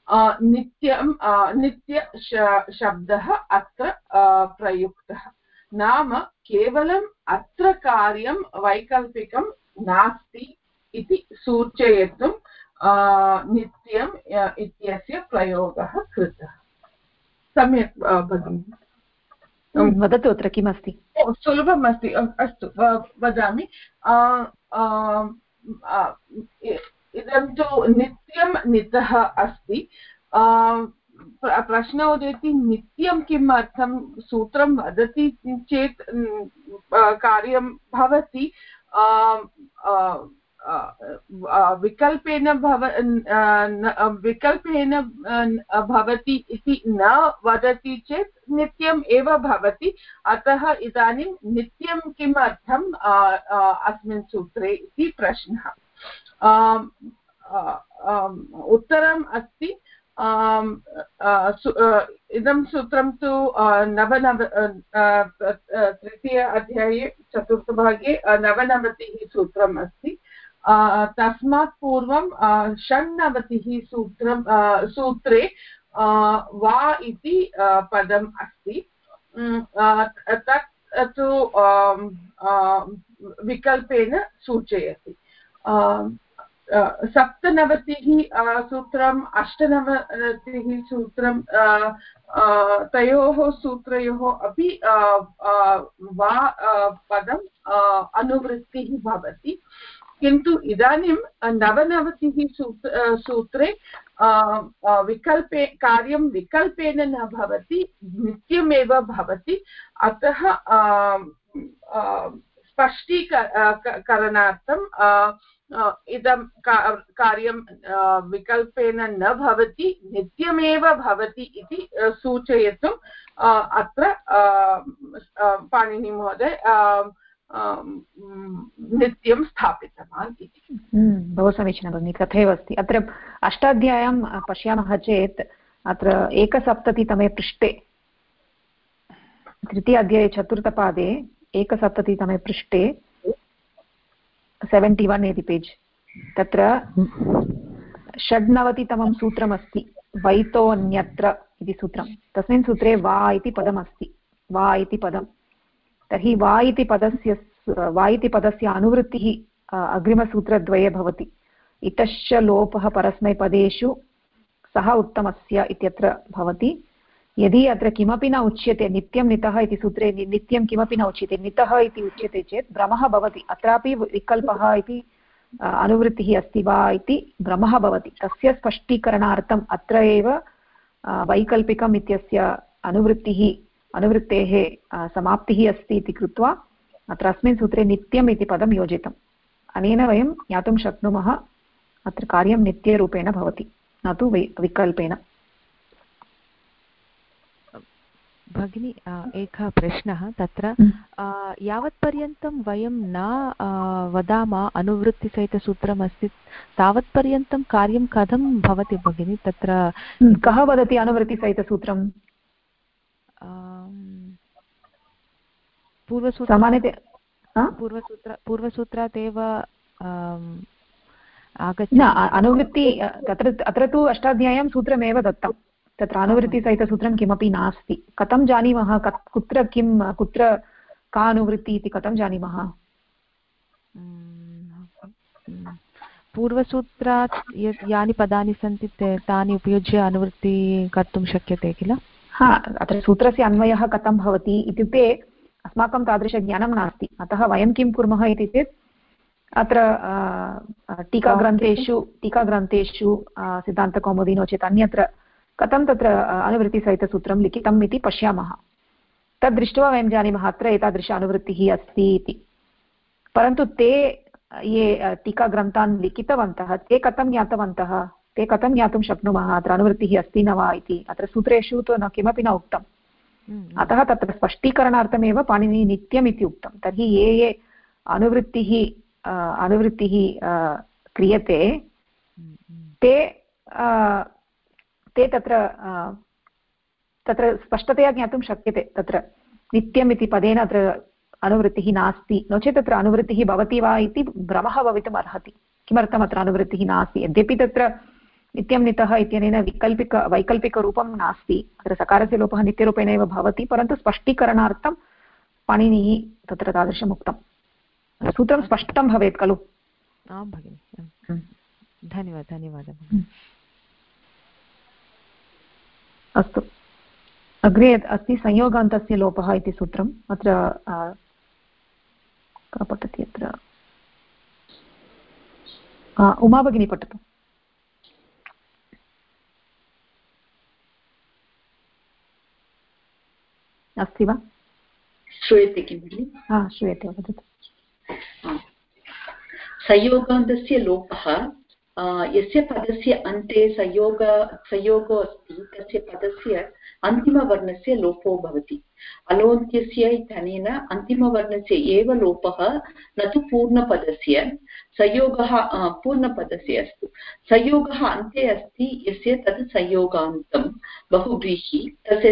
नित्य शब्दः अत्र प्रयुक्तः। नाम केवलम् अत्र कार्यं वैकल्पिकं नास्ति इति सूचयितुं नित्यम् इत्यस्य प्रयोगः कृतः। सम्यक् भगिनि, वदतु अत्र किमस्ति? सुलभम् अस्ति। अस्तु वदामि। इदं तु नित्यं नितः अस्ति। प्रश्नः उदेति नित्यं किम् अर्थं? सूत्रं वदति चेत् कार्यं भवति, विकल्पेन भवति इति न वदति चेत् नित्यम् एव भवति। अतः इदानीं नित्यं किम् अर्थम् अस्मिन् सूत्रे इति प्रश्नः। उत्तरम् अस्ति इदं सूत्रं तु तृतीय अध्याये चतुर्थभागे 99 सूत्रम् अस्ति। तस्मात् पूर्वं 96 सूत्रे वा इति पदम् अस्ति। तत् तु विकल्पेन सूचयति। 97 सूत्रम् 98 सूत्रं तयोः सूत्रयोः अपि वा पदम् अनुवृत्तिः भवति। किन्तु इदानीं 99 सूत्रे विकल्पे कार्यं विकल्पेन न भवति, नित्यमेव भवति। अतः स्पष्टीकरणार्थं इदं कार्यं विकल्पेन न भवति, नित्यमेव भवति इति सूचयितुं अत्र पाणिनिमहोदय नित्यं स्थापितवान् इति। बहु समीचीनं भगिनि, तथैव अस्ति। अत्र अष्टाध्याय्यां पश्यामः चेत् अत्र 170तमे पृष्ठे, तृतीय अध्याये चतुर्थपादे 170तमे पृष्ठे 71 इति पेज्, तत्र 96तमं सूत्रमस्ति, वैतोऽन्यत्र इति सूत्रं। तस्मिन् सूत्रे वा इति पदमस्ति, वा इति पदं। तर्हि वा इति पदस्य अनुवृत्तिः अग्रिमसूत्रद्वये भवति। इतश्च लोपः परस्मैपदेषु सः उत्तमस्य इत्यत्र भवति। यदि अत्र किमपि न उच्यते, नित्यं नितः इति सूत्रे नित्यं किमपि न उच्यते, नितः इति उच्यते चेत् भ्रमः भवति। अत्रापि विकल्पः इति अनुवृत्तिः अस्ति वा इति भ्रमः भवति। तस्य स्पष्टीकरणार्थम् अत्र एव वैकल्पिकम् इत्यस्य अनुवृत्तेः समाप्तिः अस्ति इति कृत्वा अत्र अस्मिन् सूत्रे नित्यम् इति पदं योजितम्। अनेन वयं ज्ञातुं शक्नुमः अत्र कार्यं नित्यरूपेण भवति, न तु विकल्पेन। भगिनी, एकः प्रश्नः तत्र, यावत्पर्यन्तं वयं न वदामः अनुवृत्तिसहितसूत्रम् अस्ति तावत्पर्यन्तं कार्यं कथं भवति भगिनी? तत्र कः वदति अनुवृत्तिसहितसूत्रं? पूर्वसूत्रात् एव आगच्छति। अनुवृत्ति अत्र तु अष्टाध्याय्यां सूत्रमेव दत्तं, तत्र अनुवृत्तिसहितसूत्रं किमपि नास्ति। कथं जानीमः कुत्र का अनुवृत्तिः इति कथं जानीमः? पूर्वसूत्रात् यानि पदानि सन्ति तानि उपयुज्य अनुवृत्तिः कर्तुं शक्यते किल? हा, अत्र सूत्रस्य अन्वयः कथं भवति इत्युक्ते अस्माकं तादृशज्ञानं नास्ति। अतः वयं किं कुर्मः इति चेत् अत्र टीकाग्रन्थेषु सिद्धान्तकौमुदी नो चेत् अन्यत्र कथं तत्र अनुवृत्तिसहितसूत्रं लिखितम् इति पश्यामः। तद् दृष्ट्वा वयं जानीमः अत्र एतादृश अनुवृत्तिः अस्ति इति। परन्तु ते ये टीकाग्रन्थान् लिखितवन्तः ते कथं ज्ञातवन्तः, ते कथं ज्ञातुं शक्नुमः अत्र अनुवृत्तिः अस्ति न वा इति? अत्र सूत्रेषु तु किमपि न उक्तम्। अतः तत्र स्पष्टीकरणार्थमेव पाणिनिः नित्यम् इति उक्तं। तर्हि ये अनुवृत्तिः क्रियते ते तत्र स्पष्टतया ज्ञातुं शक्यते। तत्र नित्यम् इति पदेन अत्र अनुवृत्तिः नास्ति, नो चेत् तत्र अनुवृत्तिः भवति वा इति भ्रमः भवितुम् अर्हति। किमर्थम् अत्र अनुवृत्तिः नास्ति? यद्यपि तत्र नित्यं नितः इत्यनेन वैकल्पिकरूपं नास्ति, अत्र सकारस्य लोपः नित्यरूपेण एव भवति, परन्तु स्पष्टीकरणार्थं पाणिनिः तत्र तादृशम् उक्तं। सूत्रं स्पष्टं भवेत् खलु? आं भगिनि, धन्यवादः। अस्तु, अग्रे अस्ति संयोगान्तस्य लोपः इति सूत्रम्। अत्र का पठति? अत्र उमा भगिनी पठतु। अस्ति वा? श्रूयते किं भगिनि? श्रूयते, वदतु। संयोगान्तस्य लोपः यस्य पदस्य अन्ते संयोगो अस्ति तस्य पदस्य अन्तिमवर्णस्य लोपो भवति। अलोन्त्यस्य इत्यनेन अन्तिमवर्णस्य एव लोपः, न तु पूर्णपदस्य। संयोगः पूर्णपदस्य अस्तु, संयोगः अन्ते अस्ति यस्य तत् संयोगान्तं बहुव्रीहि, तस्य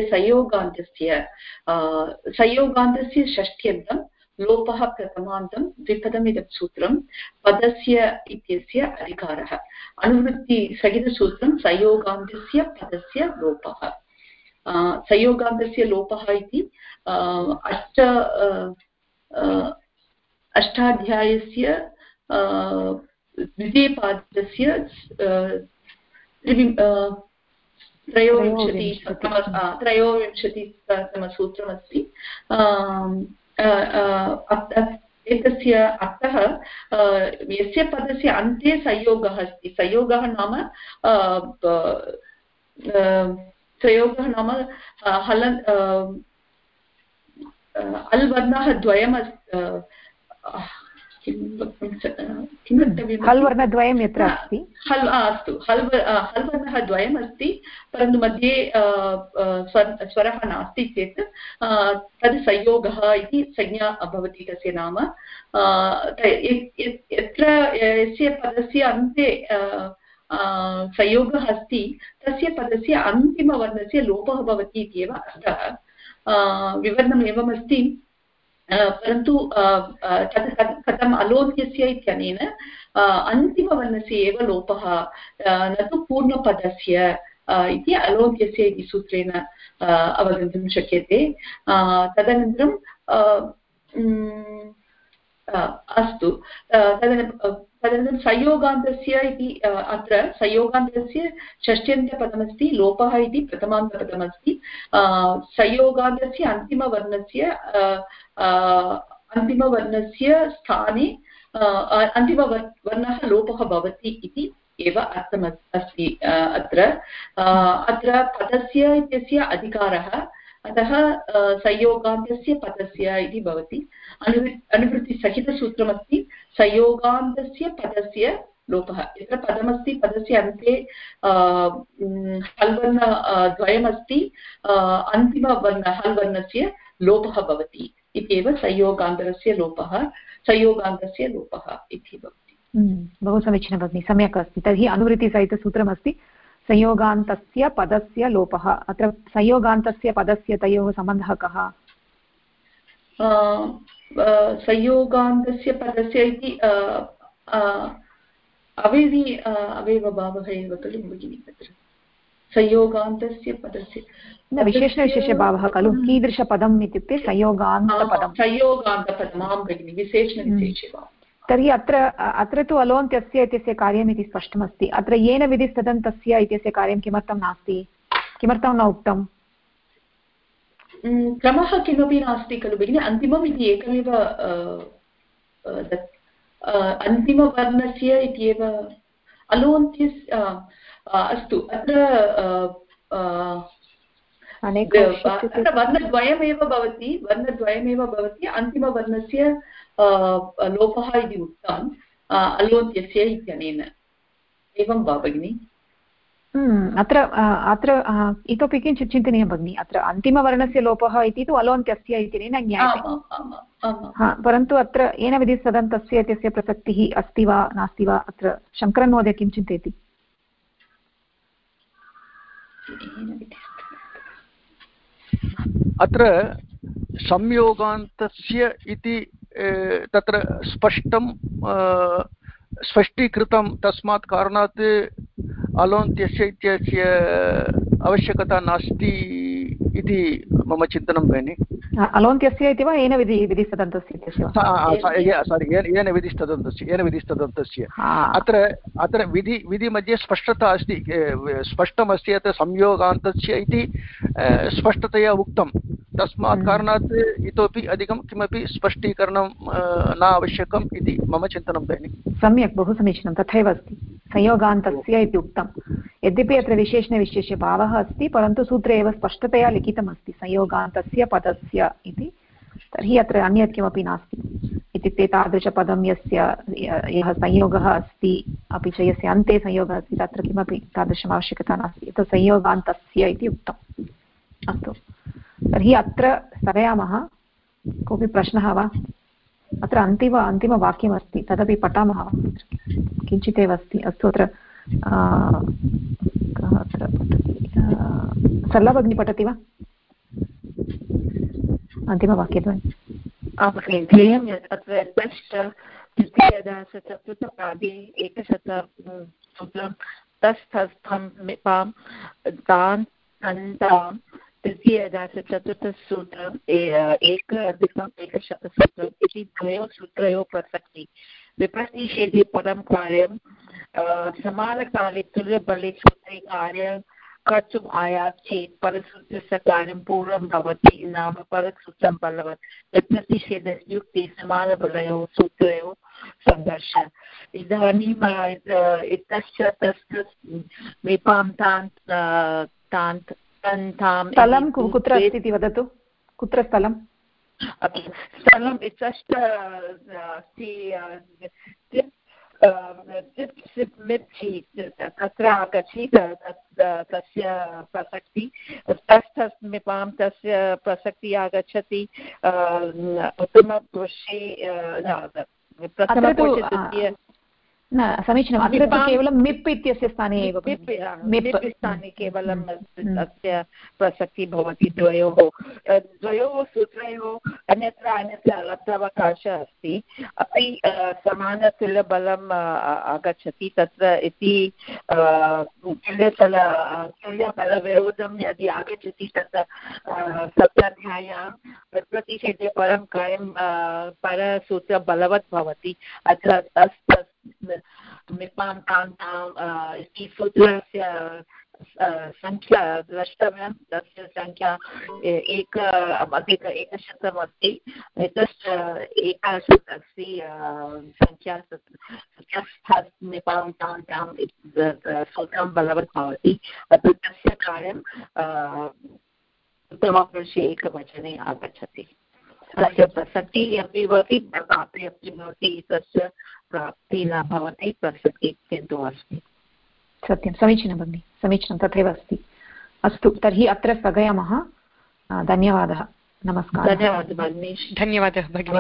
संयोगान्तस्य षष्ट्यन्तं लोपः प्रथमान्तं द्विपदमिदं सूत्रं पदस्य इत्यस्य अधिकारः। अनुवृत्तिसहितसूत्रं संयोगान्तस्य पदस्य लोपः। संयोगान्तस्य लोपः इति अष्टाध्यायस्य द्वितीयपादस्य त्रयोविंशतितमसूत्रमस्ति। एतस्य अर्थः यस्य पदस्य अन्ते संयोगः अस्ति, संयोगः नाम अल् वर्णः द्वयम् हल् वर्णद्वयं यत्र अस्ति, अस्तु, हल् वर्णः द्वयम् अस्ति, परन्तु मध्ये स्वरः नास्ति चेत् तद् संयोगः इति संज्ञा भवति तस्य नाम। यत्र यस्य पदस्य अन्ते संयोगः अस्ति तस्य पदस्य अन्तिमवर्णस्य लोपः भवति इत्येव अर्थः। विवरणम् एवमस्ति, परन्तु तत् कथम् अलोन्त्यस्य इत्यनेन अन्तिमवर्णस्य एव लोपः, न तु पूर्णपदस्य इति अलोन्त्यस्य इति सूत्रेण अवगन्तुं शक्यते। तदनन्तरं अस्तु, तदनन्तरं संयोगान्तस्य इति अत्र संयोगान्तस्य षष्ट्यन्तपदमस्ति, लोपः इति प्रथमान्तपदमस्ति। संयोगान्तस्य अन्तिमवर्णस्य स्थाने अन्तिमवर्णः लोपः भवति इति एव अर्थम् अस्ति अत्र पदस्य इत्यस्य अधिकारः, अतः संयोगान्तस्य पदस्य इति भवति। अनुवृत्तिसहितसूत्रमस्ति संयोगान्तस्य पदस्य लोपः। यत्र पदमस्ति पदस्य अन्ते हल्वर्ण द्वयमस्ति, अन्तिमवर्ण हल्वर्णस्य लोपः भवति इत्येव संयोगान्तस्य लोपः इति भवति। बहु समीचीनं भगिनि, सम्यक् अस्ति। तर्हि अनुवृत्तिसहितसूत्रमस्ति संयोगान्तस्य पदस्य लोपः। अत्र संयोगान्तस्य पदस्य तयोः सम्बन्धः कः? संयोगान्तस्य पदस्य इति अवयवभावः एव खलु भगिनि? तत्र संयोगान्तस्य पदस्य न विशेषणविशेषभावः खलु? कीदृशपदम् इत्युक्ते संयोगान्तपदं। संयोगान्तपदम्, आं भगिनि, विशेषणविशेषभावः। तर्हि अत्र तु अलोन्त्यस्य इत्यस्य कार्यम् इति स्पष्टमस्ति। अत्र येन विधिस्तदन्तस्य इत्यस्य कार्यं किमर्थं नास्ति? किमर्थं न उक्तम्? क्रमः किमपि नास्ति खलु भगिनि? अन्तिमम् इति एकमेव, अन्तिमवर्णस्य इत्येव अलोन्त्यस्य। अस्तु, अत्र वर्णद्वयमेव भवति, अन्तिमवर्णस्य लोपः इति उक्तम् अलोन्त्यस्य इत्यनेन, एवं वा भगिनि? अत्र इतोपि किञ्चित् चिन्तनीयं भगिनि। अत्र अन्तिमवर्णस्य लोपः इति तु अलोन्त्यस्य इत्यनेन ज्ञायते, परन्तु अत्र येन विधिस्तदन्तस्य इत्यस्य प्रसक्तिः अस्ति वा नास्ति वा? अत्र शङ्करन् महोदय किं चिन्तयति? अत्र संयोगान्तस्य इति तत्र स्पष्टीकृतं तस्मात् कारणात् अलोन्त्यस्य इत्यस्य आवश्यकता नास्ति इति मम चिन्तनं भगिनि। अलोन्त्यस्य इति वा येन विधिस्तदन्तस्य येन विधिस्तदन्तस्य अत्र विधिमध्ये स्पष्टता अस्ति, स्पष्टमस्ति यत् संयोगान्तस्य इति स्पष्टतया उक्तं, तस्मात् कारणात् इतोपि अधिकं किमपि स्पष्टीकरणं न आवश्यकम् इति मम चिन्तनं भगिनि। सम्यक्, बहु समीचीनं, तथैव अस्ति। संयोगान्तस्य इति उक्तं, यद्यपि अत्र विशेषणविशेष्यभावः अस्ति, परन्तु सूत्रे एव स्पष्टतया लिखितमस्ति संयोगान्तस्य पदस्य इति। तर्हि अत्र अन्यत् किमपि नास्ति, इत्युक्ते तादृशपदं यः संयोगः अस्ति, अपि च यस्य अन्ते संयोगः अस्ति, तत्र किमपि तादृशम् आवश्यकता नास्ति, यत् संयोगान्तस्य इति उक्तम्। अस्तु, तर्हि अत्र स्थगयामः। कोऽपि प्रश्नः वा? अत्र अन्तिमवाक्यमस्ति, तदपि पठामः वा? किञ्चिदेव अस्ति। अस्तु, अत्र सरला भगिनी पठति वा अन्तिमवाक्यद्वयम्? ध्येयं यत् अत्र चतुर्थपादे 100 तस्थस्थं मिपां तान् अन्तां तृतीयदासचतुर्थसूत्रम् 1+100 इति द्वयोः सूत्रयोः प्रसक्ति। विप्रतिषेधे परं कार्यं समानकाले तुल्यबले सूत्रे कार्यं कर्तुम् आयात् चेत् परसूत्रस्य कार्यं पूर्वं भवति, नाम परसूत्रं बलवत्। विप्रतिषेधयुक्ते समानबलयोः सूत्रयोः सङ्घर्ष। इदानीम् इतश्च तस्य विपां तान्त् स्थलं कुत्र अस्ति इति वदतु। कुत्र स्थलं? स्थलम् इतश्च तत्र आगच्छति, तस्य प्रसक्ति तस्थमिपां तस्य प्रसक्तिः आगच्छति। उत्तमपुरुषे प्रथमपुरुषे न समीचीनम्। अत्र तु केवलं मिप् इत्यस्य स्थाने एव मिप् स्थाने केवलं तस्य प्रसक्तिः भवति। द्वयोः सूत्रयोः अन्यत्र लब्धावकाशः अस्ति, अपि समानतुल्यबलम् आगच्छति तत्र इति तुल्यबलविरोधं यदि आगच्छति तत्र सप्ताध्याय्यां प्रतिषेधे परं कार्यं परसूत्र बलवत् भवति। अत्र मिपां तान्ताम् इति सूत्रस्य संख्या द्रष्टव्यं। तस्य संख्या 1+100 अस्ति। एतश्च एकादशस्य संख्या मिपां तान्ताम् सूत्रं बलवत् भवति। अतः तस्य कार्यं उत्तमपुरुषे एकवचने आगच्छति। तस्य प्रसक्तिः अपि भवति, प्राप्तिः अपि भवति। तस्य प्राप्तिः न भवति, प्रसक्तिः किन्तु अस्ति। सत्यं, समीचीनं भगिनि, समीचीनं, तथैव अस्ति। अस्तु, तर्हि अत्र स्थगयामः। धन्यवादः, नमस्कारः। धन्यवादः भगिनि। धन्यवादः भगिनि।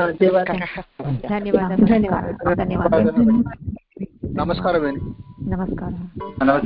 धन्यवादः। नमस्कारः भगिनि। नमस्कारः।